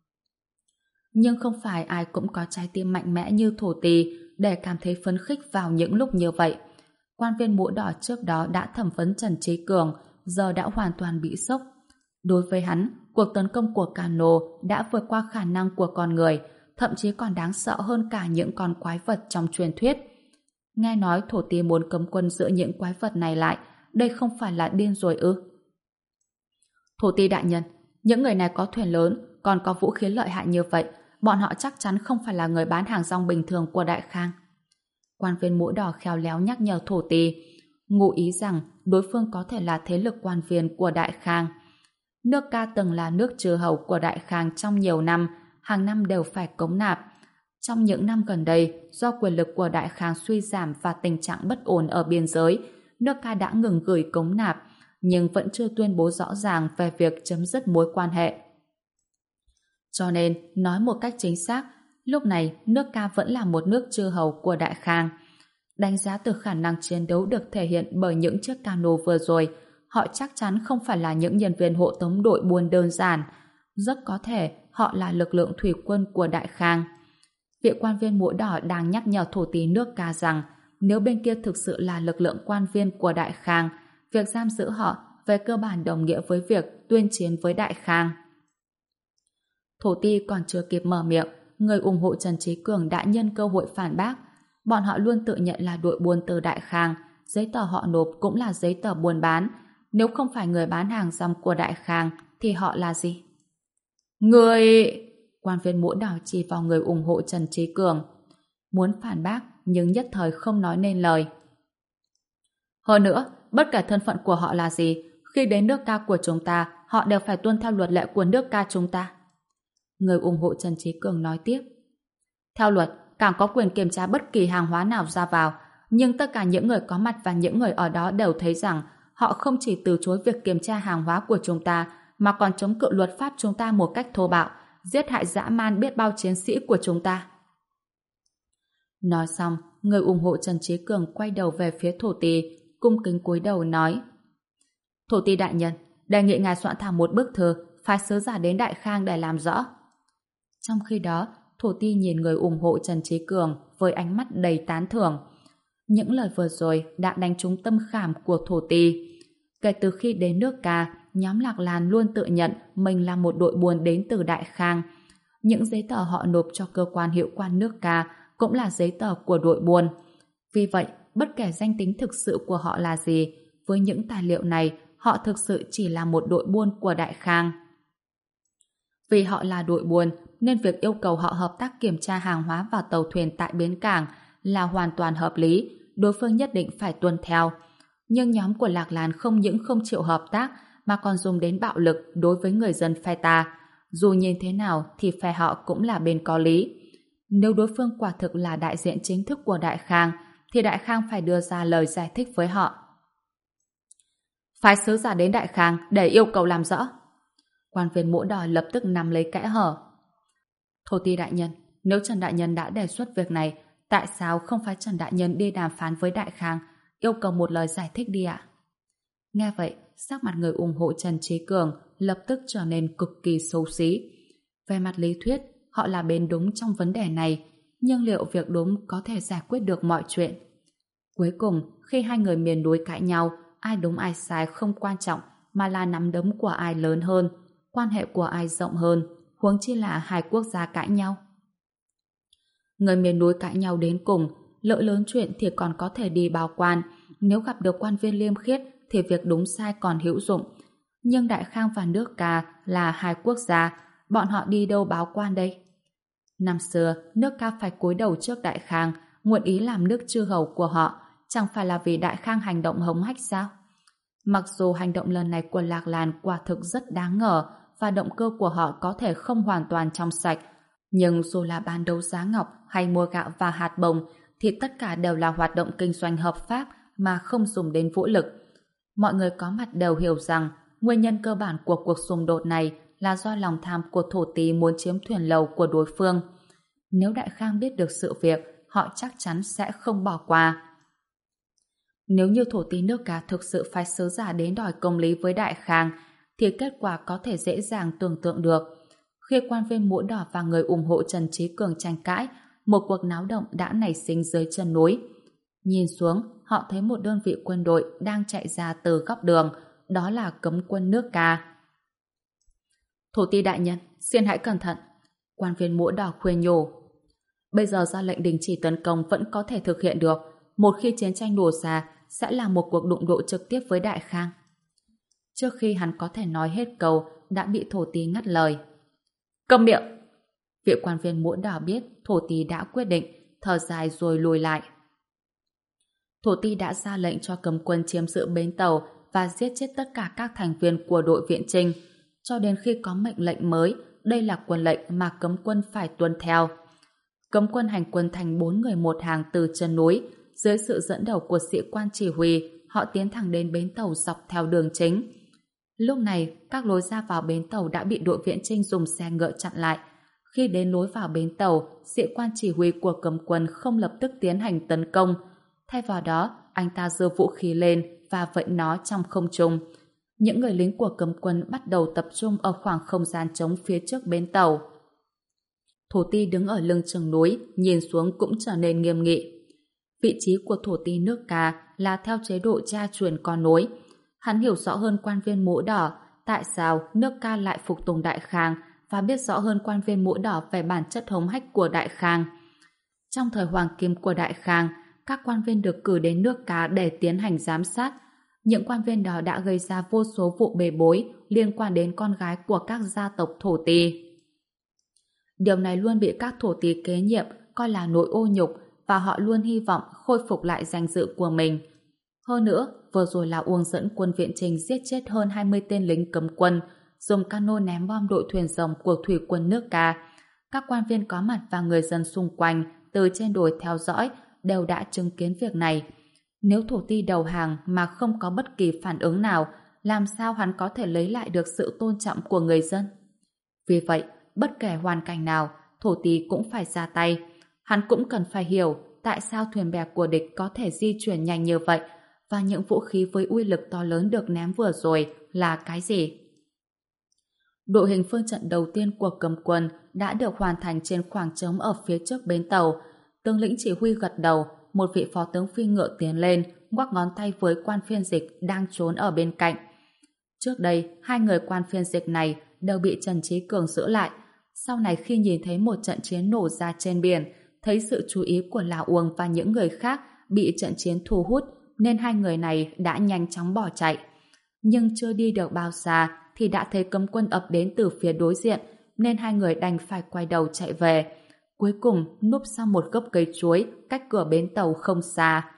Nhưng không phải ai cũng có trái tim mạnh mẽ như Thổ Ti để cảm thấy phấn khích vào những lúc như vậy. Quan viên mũ đỏ trước đó đã thẩm vấn Trần Trí Cường, giờ đã hoàn toàn bị sốc. Đối với hắn, cuộc tấn công của cano đã vượt qua khả năng của con người, thậm chí còn đáng sợ hơn cả những con quái vật trong truyền thuyết. Nghe nói Thổ Ti muốn cấm quân giữ những quái vật này lại, đây không phải là điên rồi ư? Thổ Ti đại nhân, những người này có thuyền lớn, còn có vũ khí lợi hại như vậy, bọn họ chắc chắn không phải là người bán hàng rong bình thường của Đại Khang. Quan viên mũ đỏ khéo léo nhắc nhở Thổ Ti, ngụ ý rằng đối phương có thể là thế lực quan viên của Đại Khang. Nước Ca từng là nước chư hầu của Đại Khang trong nhiều năm, hàng năm đều phải cống nạp. Trong những năm gần đây, do quyền lực của Đại Khang suy giảm và tình trạng bất ổn ở biên giới, nước Ca đã ngừng gửi cống nạp, nhưng vẫn chưa tuyên bố rõ ràng về việc chấm dứt mối quan hệ. Cho nên, nói một cách chính xác, lúc này nước Ca vẫn là một nước chư hầu của Đại Khang. Đánh giá từ khả năng chiến đấu được thể hiện bởi những chiếc cano vừa rồi, họ chắc chắn không phải là những nhân viên hộ tống đội buôn đơn giản. Rất có thể họ là lực lượng thủy quân của Đại Khang. Vị quan viên mũ đỏ đang nhắc nhở Thổ Ti nước Ca rằng nếu bên kia thực sự là lực lượng quan viên của Đại Khang, việc giam giữ họ về cơ bản đồng nghĩa với việc tuyên chiến với Đại Khang. Thổ Ti còn chưa kịp mở miệng, người ủng hộ Trần Trí Cường đã nhân cơ hội phản bác. Bọn họ luôn tự nhận là đội buôn từ Đại Khang, giấy tờ họ nộp cũng là giấy tờ buôn bán. Nếu không phải người bán hàng rong của Đại Khang, thì họ là gì? Người... Quan viên mũ đỏ chỉ vào người ủng hộ Trần Trí Cường. Muốn phản bác, nhưng nhất thời không nói nên lời. Hơn nữa, bất kể thân phận của họ là gì, khi đến nước Ca của chúng ta, họ đều phải tuân theo luật lệ của nước Ca chúng ta. Người ủng hộ Trần Trí Cường nói tiếp. Theo luật, càng có quyền kiểm tra bất kỳ hàng hóa nào ra vào, nhưng tất cả những người có mặt và những người ở đó đều thấy rằng họ không chỉ từ chối việc kiểm tra hàng hóa của chúng ta, mà còn chống cự luật pháp chúng ta một cách thô bạo, giết hại dã man biết bao chiến sĩ của chúng ta. Nói xong, người ủng hộ Trần Trí Cường quay đầu về phía Thổ Ti, cung kính cúi đầu nói: Thổ Ti đại nhân, đề nghị ngài soạn thảo một bức thư, phái sứ giả đến Đại Khang để làm rõ. Trong khi đó, Thổ Ti nhìn người ủng hộ Trần Trí Cường với ánh mắt đầy tán thưởng. Những lời vừa rồi đã đánh trúng tâm khảm của Thổ Ti. Kể từ khi đến nước Ca, nhóm Lạc Lan luôn tự nhận mình là một đội buôn đến từ Đại Khang. Những giấy tờ họ nộp cho cơ quan hiệu quan nước Ca cũng là giấy tờ của đội buôn. Vì vậy, bất kể danh tính thực sự của họ là gì, với những tài liệu này, họ thực sự chỉ là một đội buôn của Đại Khang. Vì họ là đội buôn, nên việc yêu cầu họ hợp tác kiểm tra hàng hóa vào tàu thuyền tại bến cảng là hoàn toàn hợp lý, đối phương nhất định phải tuân theo. Nhưng nhóm của Lạc Lan không những không chịu hợp tác mà còn dùng đến bạo lực đối với người dân phe ta. Dù nhìn thế nào thì phe họ cũng là bên có lý. Nếu đối phương quả thực là đại diện chính thức của Đại Khang, thì Đại Khang phải đưa ra lời giải thích với họ. Phái sứ giả đến Đại Khang để yêu cầu làm rõ. Quan viên mũ đỏ lập tức nắm lấy kẽ hở. Thổ ti đại nhân, nếu Trần đại nhân đã đề xuất việc này, tại sao không phải Trần đại nhân đi đàm phán với Đại Khang, yêu cầu một lời giải thích đi ạ? Nghe vậy, sắc mặt người ủng hộ Trần Trí Cường lập tức trở nên cực kỳ xấu xí. Về mặt lý thuyết, họ là bên đúng trong vấn đề này, nhưng liệu việc đúng có thể giải quyết được mọi chuyện? Cuối cùng, khi hai người miền núi cãi nhau, ai đúng ai sai không quan trọng, mà là nắm đấm của ai lớn hơn, quan hệ của ai rộng hơn, huống chi là hai quốc gia cãi nhau. Người miền núi cãi nhau đến cùng, lỡ lớn chuyện thì còn có thể đi báo quan, nếu gặp được quan viên liêm khiết thì việc đúng sai còn hữu dụng. Nhưng Đại Khang và nước Ca là hai quốc gia, bọn họ đi đâu báo quan đây? Năm xưa, nước Ca phải cúi đầu trước Đại Khang, nguyện ý làm nước chư hầu của họ, chẳng phải là vì Đại Khang hành động hống hách sao? Mặc dù hành động lần này của Lạc Lan quả thực rất đáng ngờ và động cơ của họ có thể không hoàn toàn trong sạch, nhưng dù là bán đấu giá ngọc hay mua gạo và hạt bồng thì tất cả đều là hoạt động kinh doanh hợp pháp mà không dùng đến vũ lực. Mọi người có mặt đều hiểu rằng nguyên nhân cơ bản của cuộc xung đột này là do lòng tham của thổ tý muốn chiếm thuyền lầu của đối phương. Nếu Đại Khang biết được sự việc, họ chắc chắn sẽ không bỏ qua. Nếu như thổ tý nước Ca thực sự phái sứ giả đến đòi công lý với Đại Khang, thì kết quả có thể dễ dàng tưởng tượng được. Khi quan viên mũ đỏ và người ủng hộ Trần Trí Cường tranh cãi, một cuộc náo động đã nảy sinh dưới chân núi. Nhìn xuống, họ thấy một đơn vị quân đội đang chạy ra từ góc đường, đó là cấm quân nước Ca. Thổ tý đại nhân, xin hãy cẩn thận. Quan viên mũ đỏ khuyên nhủ. Bây giờ ra lệnh đình chỉ tấn công vẫn có thể thực hiện được. Một khi chiến tranh nổ ra, sẽ là một cuộc đụng độ trực tiếp với Đại Khang. Trước khi hắn có thể nói hết câu, đã bị thổ tý ngắt lời. Câm miệng! Vị quan viên mũ đỏ biết thổ tý đã quyết định, thở dài rồi lùi lại. Thổ tý đã ra lệnh cho cấm quân chiếm giữ bến tàu và giết chết tất cả các thành viên của đội viện chinh. Cho đến khi có mệnh lệnh mới, đây là quân lệnh mà cấm quân phải tuân theo. Cấm quân hành quân thành bốn người một hàng từ chân núi, dưới sự dẫn đầu của sĩ quan chỉ huy, họ tiến thẳng đến bến tàu dọc theo đường chính. Lúc này, các lối ra vào bến tàu đã bị đội viện chinh dùng xe ngựa chặn lại. Khi đến lối vào bến tàu, sĩ quan chỉ huy của cấm quân không lập tức tiến hành tấn công. Thay vào đó, anh ta giơ vũ khí lên và vẫy nó trong không trung. Những người lính của cấm quân bắt đầu tập trung ở khoảng không gian trống phía trước bến tàu. Thổ tý đứng ở lưng chừng núi, nhìn xuống cũng trở nên nghiêm nghị. Vị trí của thổ tý nước Ca là theo chế độ cha truyền con nối. Hắn hiểu rõ hơn quan viên mũ đỏ tại sao nước Ca lại phục tùng Đại Khang và biết rõ hơn quan viên mũ đỏ về bản chất hống hách của Đại Khang. Trong thời hoàng kim của Đại Khang, các quan viên được cử đến nước Ca để tiến hành giám sát. Những quan viên đó đã gây ra vô số vụ bê bối liên quan đến con gái của các gia tộc thổ tý. Điều này luôn bị các thổ tý kế nhiệm coi là nỗi ô nhục và họ luôn hy vọng khôi phục lại danh dự của mình. Hơn nữa, vừa rồi là Uông dẫn quân viện chinh giết chết hơn hai mươi tên lính cấm quân, dùng cano ném bom đội thuyền rồng của thủy quân nước Ca. Các quan viên có mặt và người dân xung quanh từ trên đồi theo dõi đều đã chứng kiến việc này. Nếu thổ tý đầu hàng mà không có bất kỳ phản ứng nào, làm sao hắn có thể lấy lại được sự tôn trọng của người dân? Vì vậy, bất kể hoàn cảnh nào, thổ tý cũng phải ra tay. Hắn cũng cần phải hiểu tại sao thuyền bè của địch có thể di chuyển nhanh như vậy và những vũ khí với uy lực to lớn được ném vừa rồi là cái gì. Đội hình phương trận đầu tiên của cấm quân đã được hoàn thành trên khoảng trống ở phía trước bến tàu. Tướng lĩnh chỉ huy gật đầu, một vị phó tướng phi ngựa tiến lên, ngoắc ngón tay với quan phiên dịch đang trốn ở bên cạnh. Trước đây, hai người quan phiên dịch này đều bị Trần Trí Cường giữ lại. Sau này khi nhìn thấy một trận chiến nổ ra trên biển, thấy sự chú ý của Lão Uông và những người khác bị trận chiến thu hút, nên hai người này đã nhanh chóng bỏ chạy. Nhưng chưa đi được bao xa thì đã thấy cấm quân ập đến từ phía đối diện, nên hai người đành phải quay đầu chạy về. Cuối cùng núp sau một gốc cây chuối cách cửa bến tàu không xa.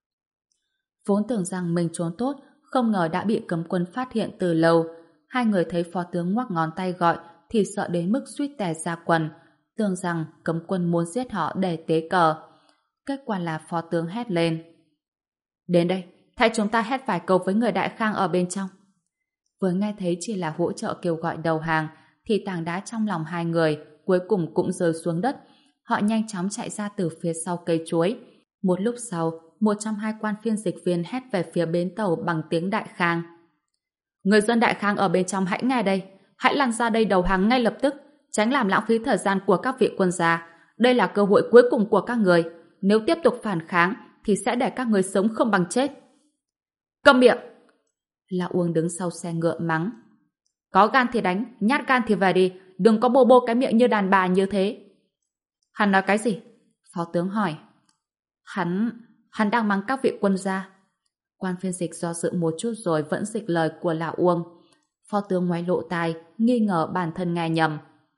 Vốn tưởng rằng mình trốn tốt, không ngờ đã bị cấm quân phát hiện từ lâu. Hai người thấy phó tướng ngoắc ngón tay gọi thì sợ đến mức suýt tè ra quần, tưởng rằng cấm quân muốn giết họ để tế cờ. Kết quả là phó tướng hét lên: "Đến đây, thay chúng ta hét vài câu với người Đại Khang ở bên trong." Vừa nghe thấy chỉ là hỗ trợ kêu gọi đầu hàng thì tảng đá trong lòng hai người cuối cùng cũng rơi xuống đất. Họ nhanh chóng chạy ra từ phía sau cây chuối. Một lúc sau, một trong hai quan phiên dịch viên hét về phía bến tàu bằng tiếng Đại Khang: "Người dân Đại Khang ở bên trong hãy nghe đây, hãy lăn ra đây đầu hàng ngay lập tức, tránh làm lãng phí thời gian của các vị quân gia. Đây là cơ hội cuối cùng của các người. Nếu tiếp tục phản kháng thì sẽ để các người sống không bằng chết." "Câm miệng!" Lão Uông đứng sau xe ngựa mắng: "Có gan thì đánh, nhát gan thì về đi, đừng có bô bô cái miệng như đàn bà như thế." "Hắn nói cái gì?" Phó tướng hỏi. Hắn, hắn đang mắng các vị quân gia." Quan phiên dịch do dự một chút rồi vẫn dịch lời của lão Uông. Phó tướng ngoái lộ tai, nghi ngờ bản thân nghe nhầm.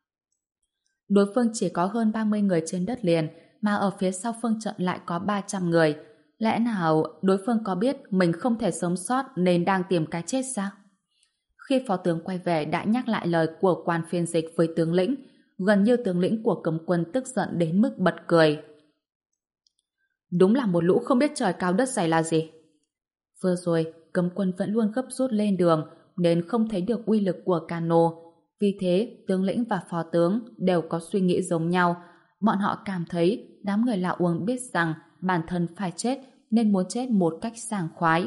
Đối phương chỉ có hơn ba mươi người trên đất liền, mà ở phía sau phương trận lại có ba trăm người. Lẽ nào đối phương có biết mình không thể sống sót nên đang tìm cái chết sao? Khi phó tướng quay về đã nhắc lại lời của quan phiên dịch với tướng lĩnh, gần như tướng lĩnh của cấm quân tức giận đến mức bật cười. Đúng là một lũ không biết trời cao đất dày là gì. Vừa rồi, cấm quân vẫn luôn gấp rút lên đường nên không thấy được uy lực của cano. Vì thế, tướng lĩnh và phó tướng đều có suy nghĩ giống nhau. Bọn họ cảm thấy đám người Lão Uông biết rằng bản thân phải chết nên muốn chết một cách sảng khoái.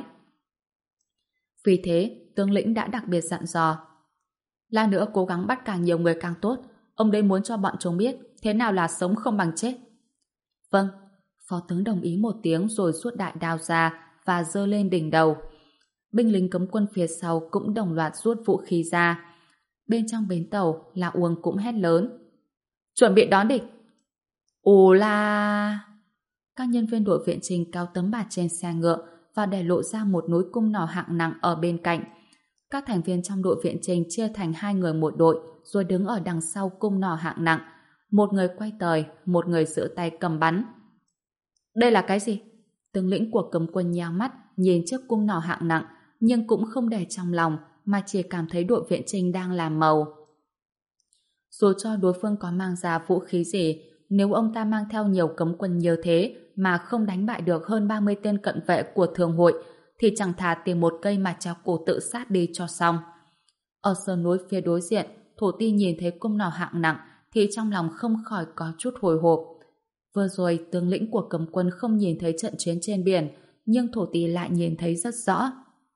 Vì thế, tướng lĩnh đã đặc biệt dặn dò: "Lát nữa cố gắng bắt càng nhiều người càng tốt. Ông đây muốn cho bọn chúng biết thế nào là sống không bằng chết." "Vâng." Phó tướng đồng ý một tiếng rồi rút đại đao ra và giơ lên đỉnh đầu. Binh lính cấm quân phía sau cũng đồng loạt rút vũ khí ra. Bên trong bến tàu, Lão Uông cũng hét lớn: "Chuẩn bị đón địch!" Ồ la! Các nhân viên đội viện trình cao tấm bạt trên xe ngựa và để lộ ra một núi cung nỏ hạng nặng ở bên cạnh. Các thành viên trong đội viện trình chia thành hai người một đội rồi đứng ở đằng sau cung nỏ hạng nặng. Một người quay tời, một người giữ tay cầm bắn. "Đây là cái gì?" Tướng lĩnh của cấm quân nheo mắt nhìn chiếc cung nỏ hạng nặng nhưng cũng không để trong lòng mà chỉ cảm thấy đội viện trình đang làm màu. Dù cho đối phương có mang ra vũ khí gì, nếu ông ta mang theo nhiều cấm quân như thế mà không đánh bại được hơn ba mươi tên cận vệ của thường hội thì chẳng thà tìm một cây mà treo cổ tự sát đi cho xong. Ở sườn núi phía đối diện, thổ ti nhìn thấy cung nỏ hạng nặng thì trong lòng không khỏi có chút hồi hộp. Vừa rồi tướng lĩnh của cấm quân không nhìn thấy trận chiến trên biển, nhưng thổ ti lại nhìn thấy rất rõ.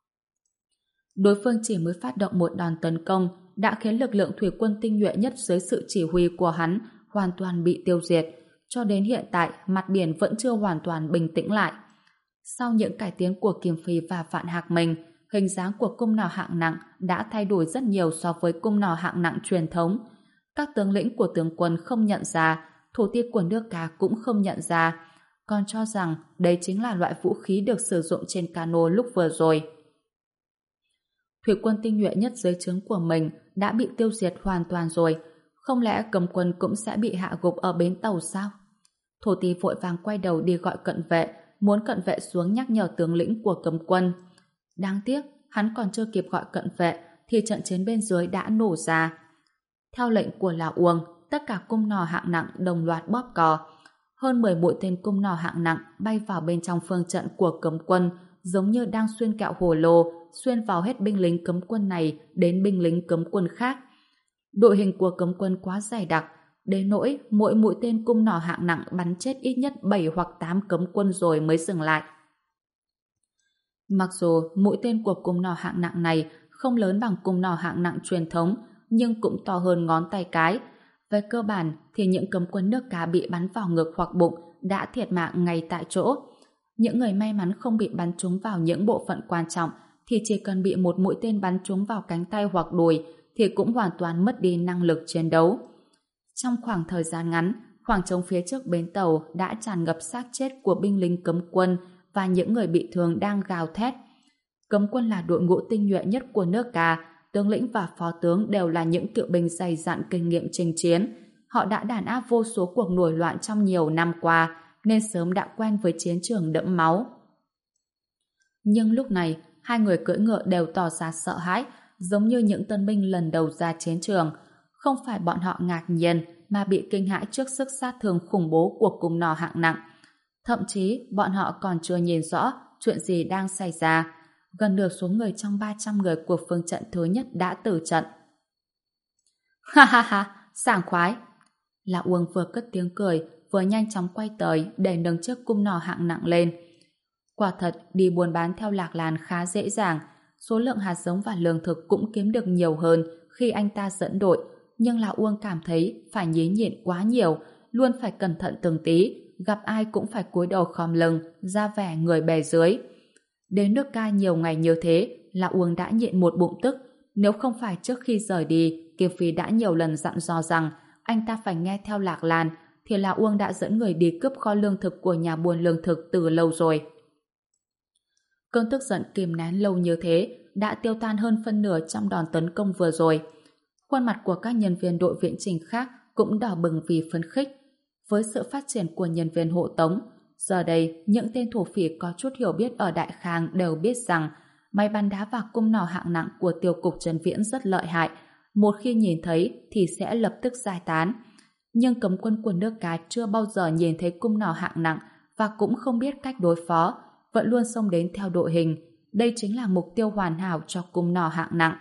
Đối phương chỉ mới phát động một đòn tấn công đã khiến lực lượng thủy quân tinh nhuệ nhất dưới sự chỉ huy của hắn hoàn toàn bị tiêu diệt. Cho đến hiện tại, mặt biển vẫn chưa hoàn toàn bình tĩnh lại. Sau những cải tiến của Kiềm Phi và Vạn Hạc Minh, hình dáng của cung nỏ hạng nặng đã thay đổi rất nhiều so với cung nỏ hạng nặng truyền thống. Các tướng lĩnh của tướng quân không nhận ra, thổ ti của nước Cá cũng không nhận ra, còn cho rằng đây chính là loại vũ khí được sử dụng trên cano lúc vừa rồi. Thủy quân tinh nhuệ nhất dưới trướng của mình đã bị tiêu diệt hoàn toàn rồi, không lẽ cấm quân cũng sẽ bị hạ gục ở bến tàu sao? Thổ ti vội vàng quay đầu đi gọi cận vệ, muốn cận vệ xuống nhắc nhở tướng lĩnh của cấm quân. Đáng tiếc, hắn còn chưa kịp gọi cận vệ thì trận chiến bên dưới đã nổ ra. Theo lệnh của Lão Uông, tất cả cung nỏ hạng nặng đồng loạt bóp cò. Hơn mười mũi tên cung nỏ hạng nặng bay vào bên trong phương trận của cấm quân, giống như đang xuyên kẹo hồ lô, xuyên vào hết binh lính cấm quân này đến binh lính cấm quân khác. Đội hình của cấm quân quá dày đặc, đến nỗi mỗi mũi tên cung nỏ hạng nặng bắn chết ít nhất bảy hoặc tám cấm quân rồi mới dừng lại. Mặc dù mũi tên của cung nỏ hạng nặng này không lớn bằng cung nỏ hạng nặng truyền thống, nhưng cũng to hơn ngón tay cái. Về cơ bản thì những cấm quân nước Cá bị bắn vào ngực hoặc bụng đã thiệt mạng ngay tại chỗ. Những người may mắn không bị bắn trúng vào những bộ phận quan trọng thì chỉ cần bị một mũi tên bắn trúng vào cánh tay hoặc đùi thì cũng hoàn toàn mất đi năng lực chiến đấu. Trong khoảng thời gian ngắn, khoảng trống phía trước bến tàu đã tràn ngập xác chết của binh lính cấm quân và những người bị thương đang gào thét. Cấm quân là đội ngũ tinh nhuệ nhất của nước Ca, tướng lĩnh và phó tướng đều là những cựu binh dày dặn kinh nghiệm chinh chiến. Họ đã đàn áp vô số cuộc nổi loạn trong nhiều năm qua, nên sớm đã quen với chiến trường đẫm máu. Nhưng lúc này, hai người cưỡi ngựa đều tỏ ra sợ hãi, giống như những tân binh lần đầu ra chiến trường. Không phải bọn họ ngạc nhiên, mà bị kinh hãi trước sức sát thương khủng bố của cung nỏ hạng nặng. Thậm chí, bọn họ còn chưa nhìn rõ chuyện gì đang xảy ra. Gần nửa số người trong ba trăm người của phương trận thứ nhất đã tử trận. Ha ha ha, sảng khoái! Lão Uông vừa cất tiếng cười, vừa nhanh chóng quay tới để nâng chiếc cung nỏ hạng nặng lên. Quả thật, đi buôn bán theo Lạc Lan khá dễ dàng. Số lượng hạt giống và lương thực cũng kiếm được nhiều hơn khi anh ta dẫn đội. Nhưng Lão Uông cảm thấy phải nhí nhịn quá nhiều, luôn phải cẩn thận từng tí, gặp ai cũng phải cúi đầu khom lưng, ra vẻ người bề dưới. Đến nước Ca nhiều ngày như thế, Lão Uông đã nhịn một bụng tức. Nếu không phải trước khi rời đi, Kiều Phi đã nhiều lần dặn dò rằng anh ta phải nghe theo Lạc Lan, thì Lão Uông đã dẫn người đi cướp kho lương thực của nhà buôn lương thực từ lâu rồi. Cơn tức giận kìm nén lâu như thế đã tiêu tan hơn phân nửa trong đòn tấn công vừa rồi. Khuôn mặt của các nhân viên đội viện chỉnh khác cũng đỏ bừng vì phấn khích. Với sự phát triển của nhân viên hộ tống, giờ đây những tên thổ phỉ có chút hiểu biết ở Đại Khang đều biết rằng máy bắn đá và cung nỏ hạng nặng của tiêu cục Trần Viễn rất lợi hại. Một khi nhìn thấy thì sẽ lập tức giải tán. Nhưng cấm quân của nước Cá chưa bao giờ nhìn thấy cung nỏ hạng nặng và cũng không biết cách đối phó, vẫn luôn xông đến theo đội hình. Đây chính là mục tiêu hoàn hảo cho cung nỏ hạng nặng.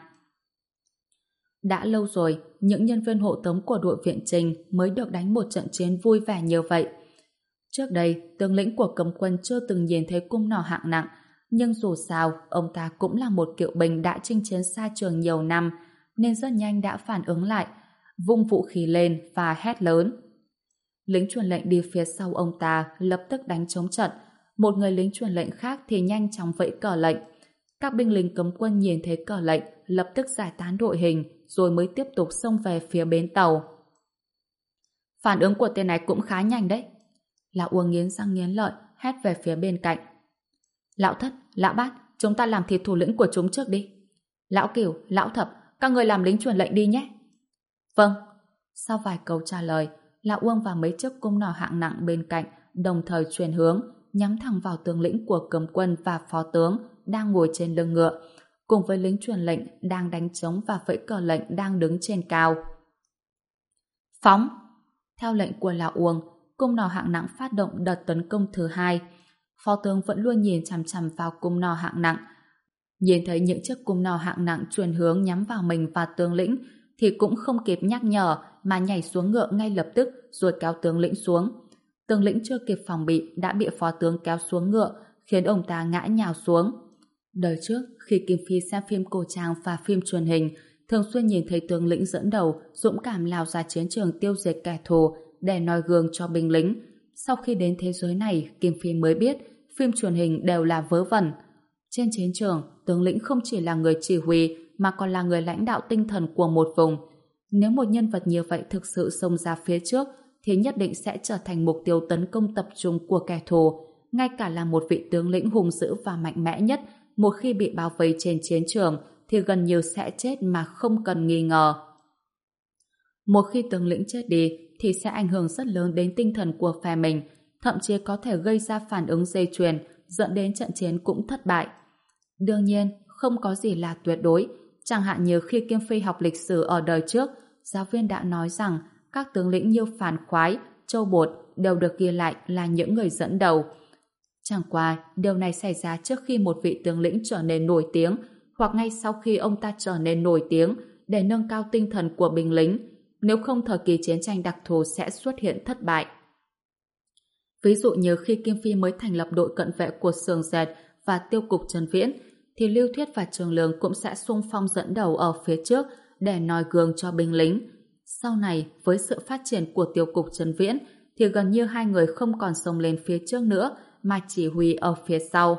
Đã lâu rồi, những nhân viên hộ tống của đội viện trình mới được đánh một trận chiến vui vẻ như vậy. Trước đây, tướng lĩnh của cấm quân chưa từng nhìn thấy cung nỏ hạng nặng, nhưng dù sao, ông ta cũng là một cựu binh đã chinh chiến xa trường nhiều năm, nên rất nhanh đã phản ứng lại, vung vũ khí lên và hét lớn. Lính truyền lệnh đi phía sau ông ta lập tức đánh chống trận, một người lính truyền lệnh khác thì nhanh chóng vẫy cờ lệnh. Các binh lính cấm quân nhìn thấy cờ lệnh, lập tức giải tán đội hình, rồi mới tiếp tục xông về phía bến tàu. Phản ứng của tên này cũng khá nhanh đấy. Lão Uông nghiến răng nghiến lợi, hét về phía bên cạnh. Lão Thất, Lão Bát, chúng ta làm thịt thủ lĩnh của chúng trước đi. Lão Cửu, Lão Thập, các người làm lính truyền lệnh đi nhé. Vâng. Sau vài câu trả lời, Lão Uông và mấy chiếc cung nỏ hạng nặng bên cạnh đồng thời chuyển hướng, nhắm thẳng vào tướng lĩnh của cấm quân và phó tướng đang ngồi trên lưng ngựa, cùng với lính truyền lệnh đang đánh trống và vẫy cờ lệnh đang đứng trên cao. Phóng! Theo lệnh của Lão Uông, cung nỏ hạng nặng phát động đợt tấn công thứ hai. Phó tướng vẫn luôn nhìn chằm chằm vào cung nỏ hạng nặng. Nhìn thấy những chiếc cung nỏ hạng nặng chuyển hướng nhắm vào mình và tướng lĩnh, thì cũng không kịp nhắc nhở mà nhảy xuống ngựa ngay lập tức rồi kéo tướng lĩnh xuống. Tướng lĩnh chưa kịp phòng bị đã bị phó tướng kéo xuống ngựa, khiến ông ta ngã nhào xuống. Đời trước, khi Kim Phi xem phim cổ trang và phim truyền hình, thường xuyên nhìn thấy tướng lĩnh dẫn đầu dũng cảm lao ra chiến trường tiêu diệt kẻ thù để noi gương cho binh lính. Sau khi đến thế giới này, Kim Phi mới biết phim truyền hình đều là vớ vẩn. Trên chiến trường, tướng lĩnh không chỉ là người chỉ huy mà còn là người lãnh đạo tinh thần của một vùng. Nếu một nhân vật như vậy thực sự xông ra phía trước, thì nhất định sẽ trở thành mục tiêu tấn công tập trung của kẻ thù. Ngay cả là một vị tướng lĩnh hung dữ và mạnh mẽ nhất, một khi bị bao vây trên chiến trường thì gần như sẽ chết mà không cần nghi ngờ. Một khi tướng lĩnh chết đi thì sẽ ảnh hưởng rất lớn đến tinh thần của phe mình, thậm chí có thể gây ra phản ứng dây chuyền, dẫn đến trận chiến cũng thất bại. Đương nhiên, không có gì là tuyệt đối. Chẳng hạn như khi Kim Phi học lịch sử ở đời trước, giáo viên đã nói rằng các tướng lĩnh như Phàn Khoái, Châu Bột đều được ghi lại là những người dẫn đầu. Chẳng qua, điều này xảy ra trước khi một vị tướng lĩnh trở nên nổi tiếng, hoặc ngay sau khi ông ta trở nên nổi tiếng để nâng cao tinh thần của binh lính. Nếu không, thời kỳ chiến tranh đặc thù sẽ xuất hiện thất bại. Ví dụ như khi Kim Phi mới thành lập đội cận vệ của Sường Dệt và tiêu cục Trần Viễn, thì Lưu Thuyết và Trường Lương cũng sẽ xung phong dẫn đầu ở phía trước để noi gương cho binh lính. Sau này, với sự phát triển của tiêu cục Trần Viễn, thì gần như hai người không còn xông lên phía trước nữa, mà chỉ huy ở phía sau.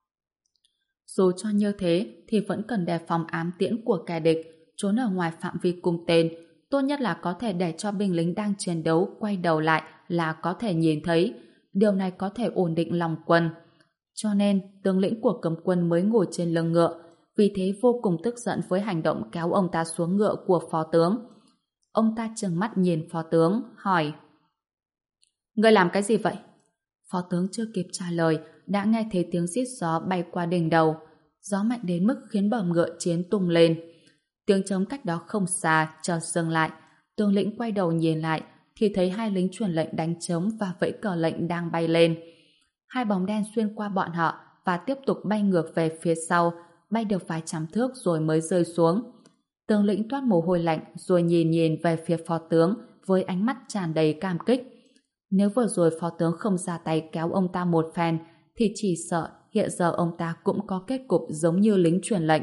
Dù cho như thế, thì vẫn cần đề phòng ám tiễn của kẻ địch, trốn ở ngoài phạm vi cung tên. Tốt nhất là có thể để cho binh lính đang chiến đấu quay đầu lại là có thể nhìn thấy. Điều này có thể ổn định lòng quân. Cho nên tướng lĩnh của cấm quân mới ngồi trên lưng ngựa, vì thế vô cùng tức giận với hành động kéo ông ta xuống ngựa của phó tướng. Ông ta trừng mắt nhìn phó tướng, hỏi: Ngươi làm cái gì vậy? Phó tướng chưa kịp trả lời, đã nghe thấy tiếng xít gió bay qua đỉnh đầu. Gió mạnh đến mức khiến bờm ngựa chiến tung lên. Tiếng trống cách đó không xa, chợt dừng lại. Tướng lĩnh quay đầu nhìn lại, thì thấy hai lính truyền lệnh đánh trống và vẫy cờ lệnh đang bay lên. Hai bóng đen xuyên qua bọn họ và tiếp tục bay ngược về phía sau, bay được vài trăm thước rồi mới rơi xuống. Tướng lĩnh toát mồ hôi lạnh rồi nhìn nhìn về phía phó tướng với ánh mắt tràn đầy cam kích. Nếu vừa rồi phó tướng không ra tay kéo ông ta một phen thì chỉ sợ hiện giờ ông ta cũng có kết cục giống như lính truyền lệnh.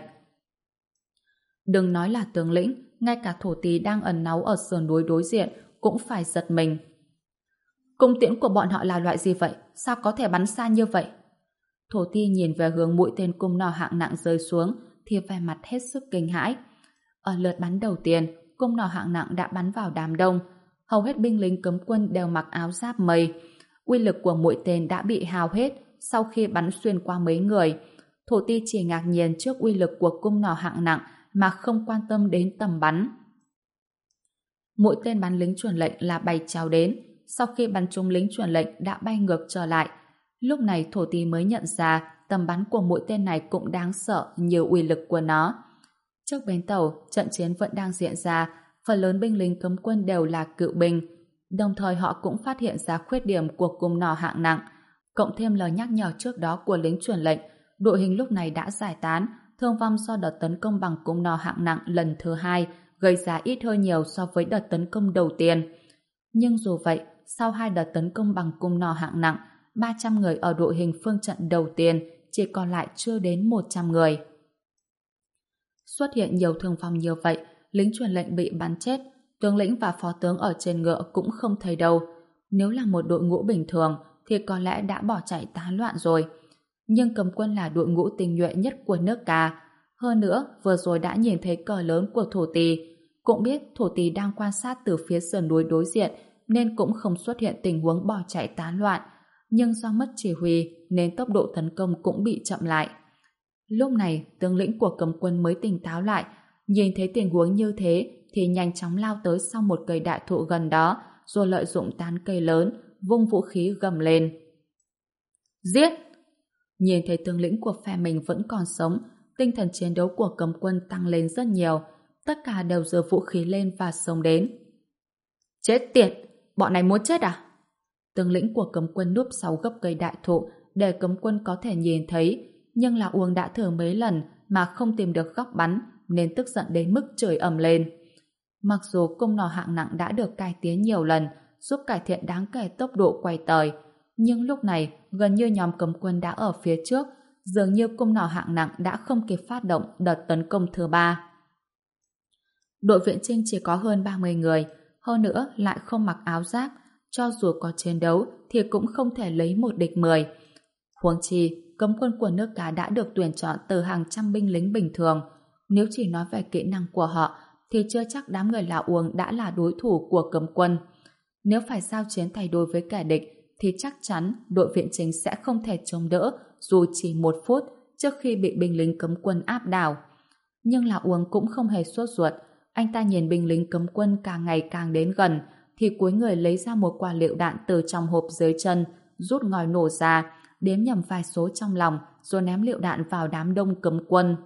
Đừng nói là tướng lĩnh, ngay cả thổ tý đang ẩn náu ở sườn núi đối diện cũng phải giật mình. Cung tiễn của bọn họ là loại gì vậy? Sao có thể bắn xa như vậy? Thổ tý nhìn về hướng mũi tên cung nỏ hạng nặng rơi xuống thì vẻ mặt hết sức kinh hãi. Ở lượt bắn đầu tiên, cung nỏ hạng nặng đã bắn vào đám đông. Hầu hết binh lính cấm quân đều mặc áo giáp mây. Uy lực của mũi tên đã bị hao hết sau khi bắn xuyên qua mấy người. Thổ tý chỉ ngạc nhiên trước uy lực của cung nỏ hạng nặng mà không quan tâm đến tầm bắn. Mũi tên bắn lính truyền lệnh là bay trèo đến, sau khi bắn trúng lính truyền lệnh đã bay ngược trở lại. Lúc này thổ tý mới nhận ra tầm bắn của mũi tên này cũng đáng sợ như uy lực của nó. Trước bến tàu, trận chiến vẫn đang diễn ra, phần lớn binh lính cấm quân đều là cựu binh. Đồng thời họ cũng phát hiện ra khuyết điểm của cung nỏ hạng nặng, cộng thêm lời nhắc nhở trước đó của lính truyền lệnh, đội hình lúc này đã giải tán, thương vong do đợt tấn công bằng cung nỏ hạng nặng lần thứ hai gây ra ít hơn nhiều so với đợt tấn công đầu tiên. Nhưng dù vậy, sau hai đợt tấn công bằng cung nỏ hạng nặng, ba trăm người ở đội hình phương trận đầu tiên chỉ còn lại chưa đến một trăm người. Xuất hiện nhiều thương vong như vậy, lính truyền lệnh bị bắn chết, tướng lĩnh và phó tướng ở trên ngựa cũng không thấy đâu. Nếu là một đội ngũ bình thường thì có lẽ đã bỏ chạy tán loạn rồi. Nhưng cấm quân là đội ngũ tinh nhuệ nhất của nước Ca. Hơn nữa, vừa rồi đã nhìn thấy cờ lớn của thổ tý, cũng biết thổ tý đang quan sát từ phía sườn núi đối diện nên cũng không xuất hiện tình huống bỏ chạy tán loạn. Nhưng do mất chỉ huy nên tốc độ tấn công cũng bị chậm lại. Lúc này, tướng lĩnh của cấm quân mới tỉnh táo lại, nhìn thấy tình huống như thế thì nhanh chóng lao tới sau một cây đại thụ gần đó, rồi lợi dụng tán cây lớn, vung vũ khí gầm lên. Giết! Nhìn thấy tướng lĩnh của phe mình vẫn còn sống, tinh thần chiến đấu của cấm quân tăng lên rất nhiều, tất cả đều giơ vũ khí lên và xông đến. Chết tiệt! Bọn này muốn chết à? Tướng lĩnh của cấm quân núp sau gốc cây đại thụ để cấm quân có thể nhìn thấy, nhưng là Uông đã thử mấy lần mà không tìm được góc bắn nên tức giận đến mức chửi ầm lên. Mặc dù cung nỏ hạng nặng đã được cải tiến nhiều lần, giúp cải thiện đáng kể tốc độ quay tời, nhưng lúc này gần như nhóm cấm quân đã ở phía trước, dường như cung nỏ hạng nặng đã không kịp phát động đợt tấn công thứ ba. Đội viện chinh chỉ có hơn ba mươi người, hơn nữa lại không mặc áo giáp, cho dù có chiến đấu thì cũng không thể lấy một địch mười. Huống chi, cấm quân của nước Cá đã được tuyển chọn từ hàng trăm binh lính bình thường. Nếu chỉ nói về kỹ năng của họ, thì chưa chắc đám người Lào Uông đã là đối thủ của cấm quân. Nếu phải giao chiến tay đôi với kẻ địch, thì chắc chắn đội viện chinh sẽ không thể chống đỡ dù chỉ một phút trước khi bị binh lính cấm quân áp đảo. Nhưng Lào Uông cũng không hề sốt ruột. Anh ta nhìn binh lính cấm quân càng ngày càng đến gần, thì cuối người lấy ra một quả lựu đạn từ trong hộp dưới chân, rút ngòi nổ ra, đếm nhầm vài số trong lòng, rồi ném lựu đạn vào đám đông cấm quân.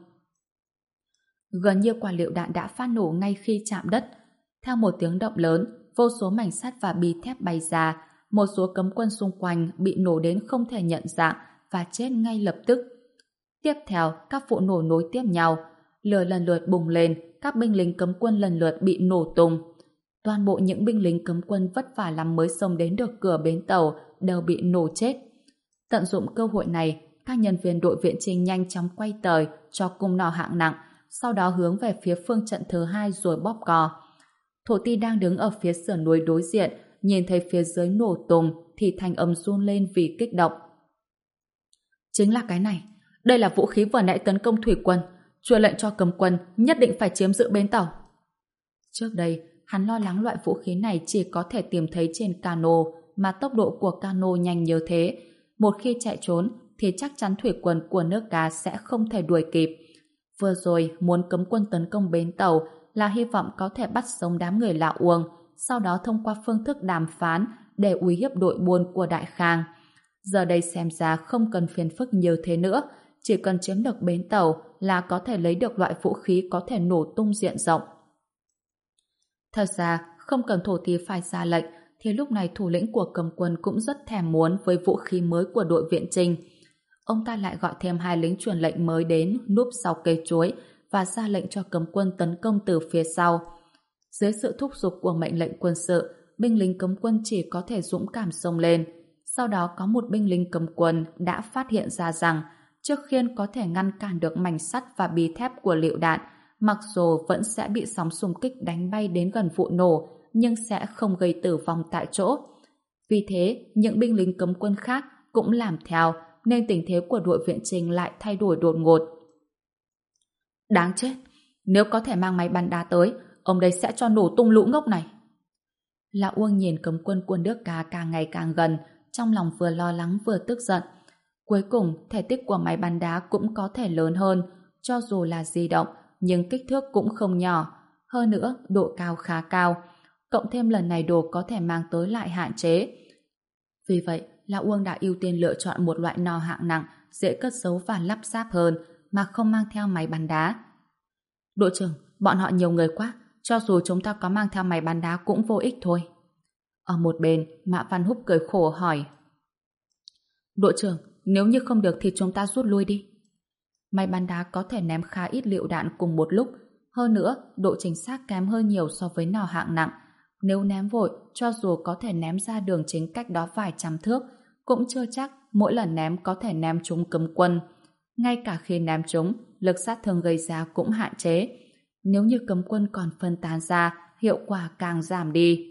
Gần như quả lựu đạn đã phát nổ ngay khi chạm đất. Theo một tiếng động lớn, vô số mảnh sắt và bi thép bay ra, một số cấm quân xung quanh bị nổ đến không thể nhận dạng và chết ngay lập tức. Tiếp theo, các vụ nổ nối tiếp nhau, lửa lần lượt bùng lên, các binh lính cấm quân lần lượt bị nổ tung. Toàn bộ những binh lính cấm quân vất vả lắm mới xông đến được cửa bến tàu đều bị nổ chết. Tận dụng cơ hội này, các nhân viên đội viện chinh nhanh chóng quay tời cho cung nỏ hạng nặng, sau đó hướng về phía phương trận thứ hai rồi bóp cò. Thổ Ti đang đứng ở phía sườn núi đối diện, nhìn thấy phía dưới nổ tung thì thanh âm run lên vì kích động. Chính là cái này, đây là vũ khí vừa nãy tấn công thủy quân, truyền lệnh cho cấm quân nhất định phải chiếm giữ bến tàu. Trước đây, hắn lo lắng loại vũ khí này chỉ có thể tìm thấy trên cano, mà tốc độ của cano nhanh như thế, một khi chạy trốn thì chắc chắn thủy quân của nước Ca sẽ không thể đuổi kịp. Vừa rồi muốn cấm quân tấn công bến tàu là hy vọng có thể bắt sống đám người Lạ Uông, sau đó thông qua phương thức đàm phán để uy hiếp đội buôn của Đại Khang. Giờ đây xem ra không cần phiền phức như thế nữa, chỉ cần chiếm được bến tàu là có thể lấy được loại vũ khí có thể nổ tung diện rộng. Thật ra, không cần thổ tí phải ra lệnh, thì lúc này thủ lĩnh của cấm quân cũng rất thèm muốn với vũ khí mới của đội viện Trinh. Ông ta lại gọi thêm hai lính truyền lệnh mới đến núp sau cây chuối và ra lệnh cho cấm quân tấn công từ phía sau. Dưới sự thúc giục của mệnh lệnh quân sự, binh lính cấm quân chỉ có thể dũng cảm xông lên. Sau đó có một binh lính cấm quân đã phát hiện ra rằng chiếc khiên có thể ngăn cản được mảnh sắt và bi thép của lựu đạn, mặc dù vẫn sẽ bị sóng xung kích đánh bay đến gần vụ nổ, nhưng sẽ không gây tử vong tại chỗ. Vì thế, những binh lính cấm quân khác cũng làm theo, nên tình thế của đội viện Trinh lại thay đổi đột ngột. Đáng chết! Nếu có thể mang máy bắn đá tới, ông đây sẽ cho nổ tung lũ ngốc này. Lão Uông nhìn cấm quân của nước Ca càng ngày càng gần, trong lòng vừa lo lắng vừa tức giận. Cuối cùng, thể tích của máy bắn đá cũng có thể lớn hơn, cho dù là di động, nhưng kích thước cũng không nhỏ. Hơn nữa, độ cao khá cao. Cộng thêm lần này đồ có thể mang tới lại hạn chế. Vì vậy, Lão Uông đã ưu tiên lựa chọn một loại nỏ hạng nặng, dễ cất giấu và lắp ráp hơn, mà không mang theo máy bắn đá. Đội trưởng, bọn họ nhiều người quá, cho dù chúng ta có mang theo máy bắn đá cũng vô ích thôi. Ở một bên, Mã Văn Húc cười khổ hỏi. Đội trưởng, nếu như không được thì chúng ta rút lui đi. Máy bắn đá có thể ném khá ít lựu đạn cùng một lúc, hơn nữa, độ chính xác kém hơn nhiều so với nỏ hạng nặng. Nếu ném vội, cho dù có thể ném ra đường chính cách đó vài trăm thước, cũng chưa chắc mỗi lần ném có thể ném trúng cấm quân. Ngay cả khi ném trúng, lực sát thương gây ra cũng hạn chế. Nếu như cấm quân còn phân tán ra, hiệu quả càng giảm đi.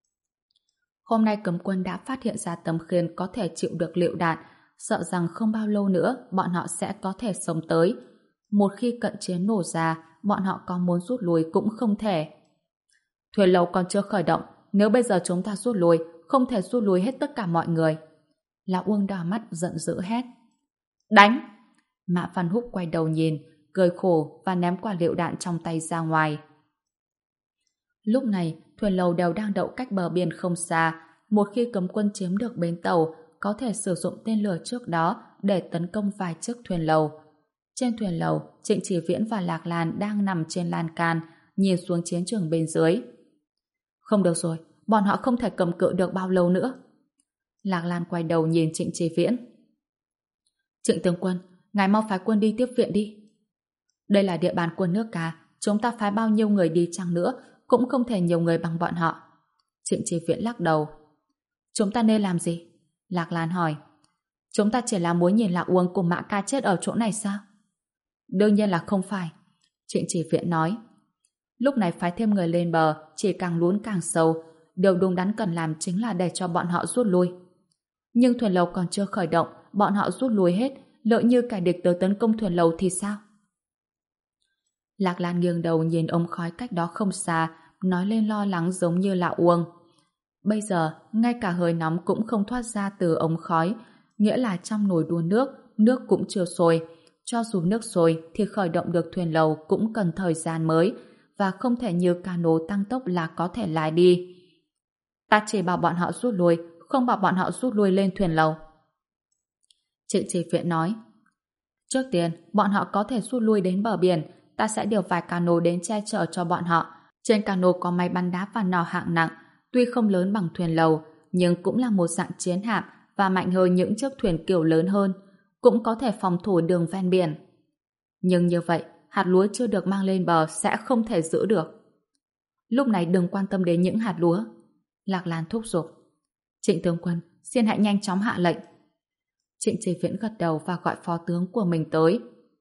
Hôm nay cấm quân đã phát hiện ra tấm khiên có thể chịu được lựu đạn, sợ rằng không bao lâu nữa bọn họ sẽ có thể sống tới. Một khi cận chiến nổ ra, bọn họ có muốn rút lui cũng không thể. Thuyền lầu còn chưa khởi động, nếu bây giờ chúng ta rút lui, không thể rút lui hết tất cả mọi người. Lão Uông đỏ mắt giận dữ hét. Đánh! Mã Văn Húc quay đầu nhìn, cười khổ và ném quả lựu đạn trong tay ra ngoài. Lúc này, thuyền lầu đều đang đậu cách bờ biển không xa. Một khi cấm quân chiếm được bến tàu, có thể sử dụng tên lửa trước đó để tấn công vài chiếc thuyền lầu. Trên thuyền lầu, Trịnh Chỉ Viễn và Lạc Lan đang nằm trên lan can, nhìn xuống chiến trường bên dưới. Không được rồi, bọn họ không thể cầm cự được bao lâu nữa. Lạc Lan quay đầu nhìn Trịnh Chỉ Viễn. Trịnh tướng quân, ngài mau phái quân đi tiếp viện đi. Đây là địa bàn của nước Ca, chúng ta phái bao nhiêu người đi chăng nữa cũng không thể nhiều người bằng bọn họ. Trịnh Chỉ Viễn lắc đầu. Chúng ta nên làm gì? Lạc Lan hỏi. Chúng ta chỉ là muốn nhìn Lạ Uông cùng Mã Ca chết ở chỗ này sao? Đương nhiên là không phải. Trịnh Chỉ Viễn nói. Lúc này phái thêm người lên bờ chỉ càng lún càng sâu. Điều đúng đắn cần làm chính là để cho bọn họ rút lui. Nhưng thuyền lầu còn chưa khởi động, bọn họ rút lui hết, lỡ như kẻ địch tới tấn công thuyền lầu thì sao? Lạc Lan nghiêng đầu nhìn ống khói cách đó không xa, nói lên lo lắng giống như Lạ Uông. Bây giờ, ngay cả hơi nóng cũng không thoát ra từ ống khói, nghĩa là trong nồi đun nước, nước cũng chưa sôi. Cho dù nước sôi thì khởi động được thuyền lầu cũng cần thời gian mới, và không thể như cano tăng tốc là có thể lái đi. Ta chỉ bảo bọn họ rút lui, không bảo bọn họ rút lui lên thuyền lầu. Trịnh Chỉ Viễn nói. Trước tiên, bọn họ có thể rút lui đến bờ biển, ta sẽ điều vài cano đến che chở cho bọn họ. Trên cano có máy bắn đá và nỏ hạng nặng, tuy không lớn bằng thuyền lầu, nhưng cũng là một dạng chiến hạm và mạnh hơn những chiếc thuyền kiểu lớn hơn, cũng có thể phòng thủ đường ven biển. Nhưng như vậy, hạt lúa chưa được mang lên bờ sẽ không thể giữ được. Lúc này đừng quan tâm đến những hạt lúa. Lạc Lan thúc giục. Trịnh tướng quân, xin hãy nhanh chóng hạ lệnh. Trịnh Chỉ Viễn gật đầu và gọi phó tướng của mình tới.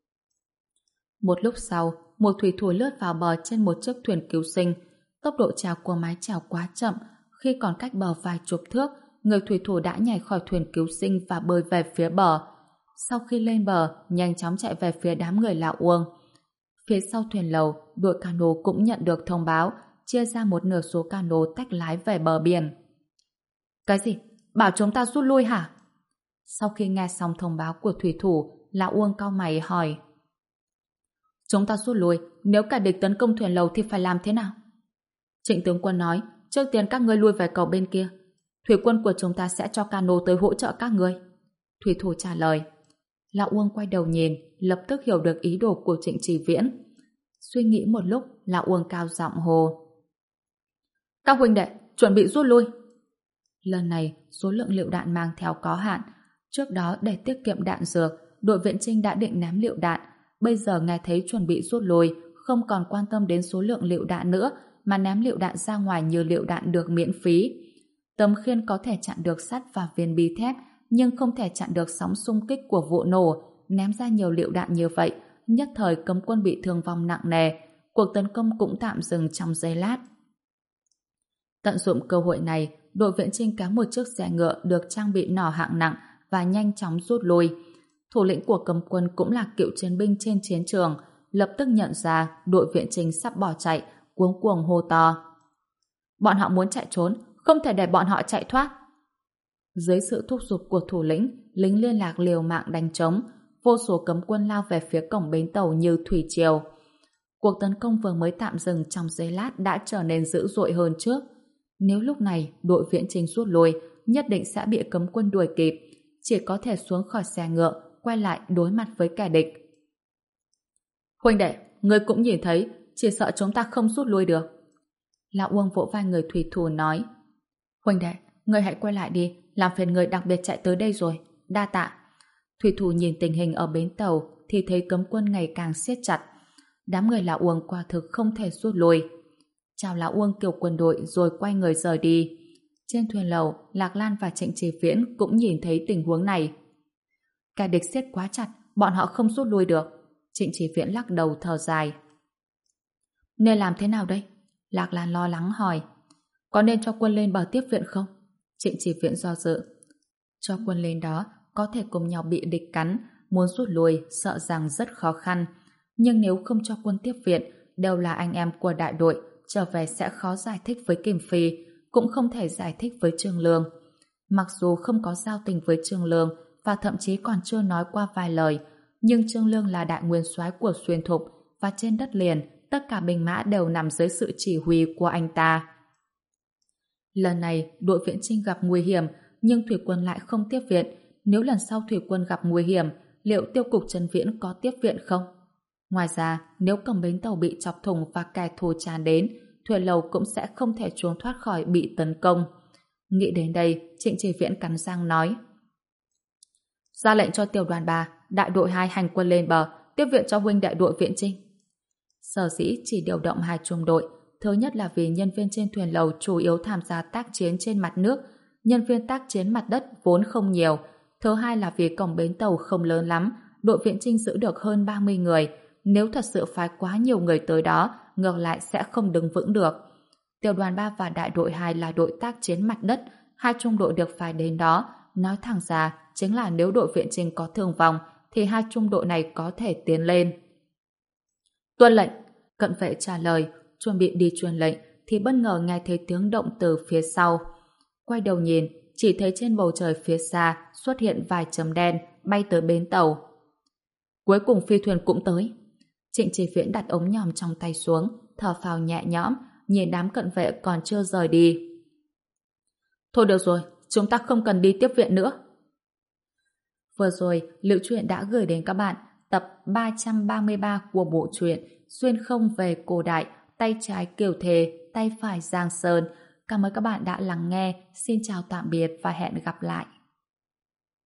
Một lúc sau, một thủy thủ lướt vào bờ trên một chiếc thuyền cứu sinh. Tốc độ chèo của mái chèo quá chậm, khi còn cách bờ vài chục thước, người thủy thủ đã nhảy khỏi thuyền cứu sinh và bơi về phía bờ. Sau khi lên bờ, nhanh chóng chạy về phía đám người Lạ Uông. Phía sau thuyền lầu, đội cano cũng nhận được thông báo, chia ra một nửa số cano tách lái về bờ biển. Cái gì? Bảo chúng ta rút lui hả? Sau khi nghe xong thông báo của thủy thủ, Lão Uông cau mày hỏi: Chúng ta rút lui, nếu cả địch tấn công thuyền lầu thì phải làm thế nào? Trịnh tướng quân nói: Trước tiên các ngươi lui về cầu bên kia. Thủy quân của chúng ta sẽ cho cano tới hỗ trợ các ngươi. Thủy thủ trả lời. Lão Uông quay đầu nhìn, lập tức hiểu được ý đồ của Trịnh Chỉ Viễn. Suy nghĩ một lúc, Lão Uông cao giọng hô: Các huynh đệ, chuẩn bị rút lui. Lần này, số lượng lựu đạn mang theo có hạn. Trước đó, để tiết kiệm đạn dược, đội viện chinh đã định ném lựu đạn. Bây giờ nghe thấy chuẩn bị rút lui, không còn quan tâm đến số lượng lựu đạn nữa, mà ném lựu đạn ra ngoài như lựu đạn được miễn phí. Tấm khiên có thể chặn được sắt và viên bi thép, nhưng không thể chặn được sóng xung kích của vụ nổ. Ném ra nhiều lựu đạn như vậy, nhất thời cấm quân bị thương vong nặng nề. Cuộc tấn công cũng tạm dừng trong giây lát. Tận dụng cơ hội này, đội viện chinh kéo một chiếc xe ngựa được trang bị nỏ hạng nặng và nhanh chóng rút lui. Thủ lĩnh của cấm quân cũng là cựu chiến binh trên chiến trường, lập tức nhận ra đội viện chinh sắp bỏ chạy, cuống cuồng hô to: Bọn họ muốn chạy trốn, không thể để bọn họ chạy thoát. Dưới sự thúc giục của thủ lĩnh, lính liên lạc liều mạng đánh trống, vô số cấm quân lao về phía cổng bến tàu như thủy triều. Cuộc tấn công vừa mới tạm dừng trong giây lát đã trở nên dữ dội hơn trước. Nếu lúc này đội viễn chinh rút lui, nhất định sẽ bị cấm quân đuổi kịp, chỉ có thể xuống khỏi xe ngựa, quay lại đối mặt với kẻ địch. Huynh đệ, ngươi cũng nhìn thấy, chỉ sợ chúng ta không rút lui được. Lão Uông vỗ vai người thủy thủ nói: Huynh đệ, ngươi hãy quay lại đi, làm phiền người đặc biệt chạy tới đây rồi, đa tạ. Thủy thủ nhìn tình hình ở bến tàu thì thấy cấm quân ngày càng siết chặt. Đám người Lão Uông quả thực không thể rút lui. Chào Lão Uông kiểu quân đội rồi quay người rời đi. Trên thuyền lầu, Lạc Lan và Trịnh Chỉ Viễn cũng nhìn thấy tình huống này. Kẻ địch siết quá chặt, bọn họ không rút lui được. Trịnh Chỉ Viễn lắc đầu thở dài. Nên làm thế nào đây? Lạc Lan lo lắng hỏi. Có nên cho quân lên bờ tiếp viện không? Trịnh Chỉ Viễn do dự. Cho quân lên đó, có thể cùng nhau bị địch cắn, muốn rút lui sợ rằng rất khó khăn. Nhưng nếu không cho quân tiếp viện, đều là anh em của đại đội, trở về sẽ khó giải thích với Kim Phi, cũng không thể giải thích với Trương Lương. Mặc dù không có giao tình với Trương Lương và thậm chí còn chưa nói qua vài lời, nhưng Trương Lương là đại nguyên soái của Xuyên Thục và trên đất liền, tất cả binh mã đều nằm dưới sự chỉ huy của anh ta. Lần này, đội viễn chinh gặp nguy hiểm, nhưng thủy quân lại không tiếp viện. Nếu lần sau thủy quân gặp nguy hiểm, liệu tiêu cục Trần Viễn có tiếp viện không? Ngoài ra, nếu cổng bến tàu bị chọc thủng và kẻ thù tràn đến, thuyền lầu cũng sẽ không thể trốn thoát khỏi bị tấn công. Nghĩ đến đây, Trịnh Chỉ Viễn cắn răng nói: Ra lệnh cho tiểu đoàn ba, đại đội hai hành quân lên bờ, tiếp viện cho huynh đại đội viện chinh. Sở dĩ chỉ điều động hai trung đội, thứ nhất là vì nhân viên trên thuyền lầu chủ yếu tham gia tác chiến trên mặt nước, nhân viên tác chiến mặt đất vốn không nhiều. Thứ hai là vì cổng bến tàu không lớn lắm, đội viện chinh giữ được hơn ba mươi người. Nếu thật sự phái quá nhiều người tới đó, ngược lại sẽ không đứng vững được. Tiểu đoàn ba và đại đội hai là đội tác chiến mặt đất, hai trung đội được phái đến đó. Nói thẳng ra, chính là nếu đội viện chinh có thương vong, thì hai trung đội này có thể tiến lên. Tuân lệnh, cận vệ trả lời, chuẩn bị đi truyền lệnh, thì bất ngờ nghe thấy tiếng động từ phía sau. Quay đầu nhìn, chỉ thấy trên bầu trời phía xa xuất hiện vài chấm đen bay tới bến tàu. Cuối cùng phi thuyền cũng tới. Trịnh Chỉ Viễn đặt ống nhòm trong tay xuống, thở phào nhẹ nhõm, nhìn đám cận vệ còn chưa rời đi. Thôi được rồi, chúng ta không cần đi tiếp viện nữa. Vừa rồi, Liệu Truyện đã gửi đến các bạn tập ba trăm ba mươi ba của bộ truyện Xuyên không về cổ đại, tay trái Kiều Thề, tay phải Giang Sơn. Cảm ơn các bạn đã lắng nghe. Xin chào tạm biệt và hẹn gặp lại.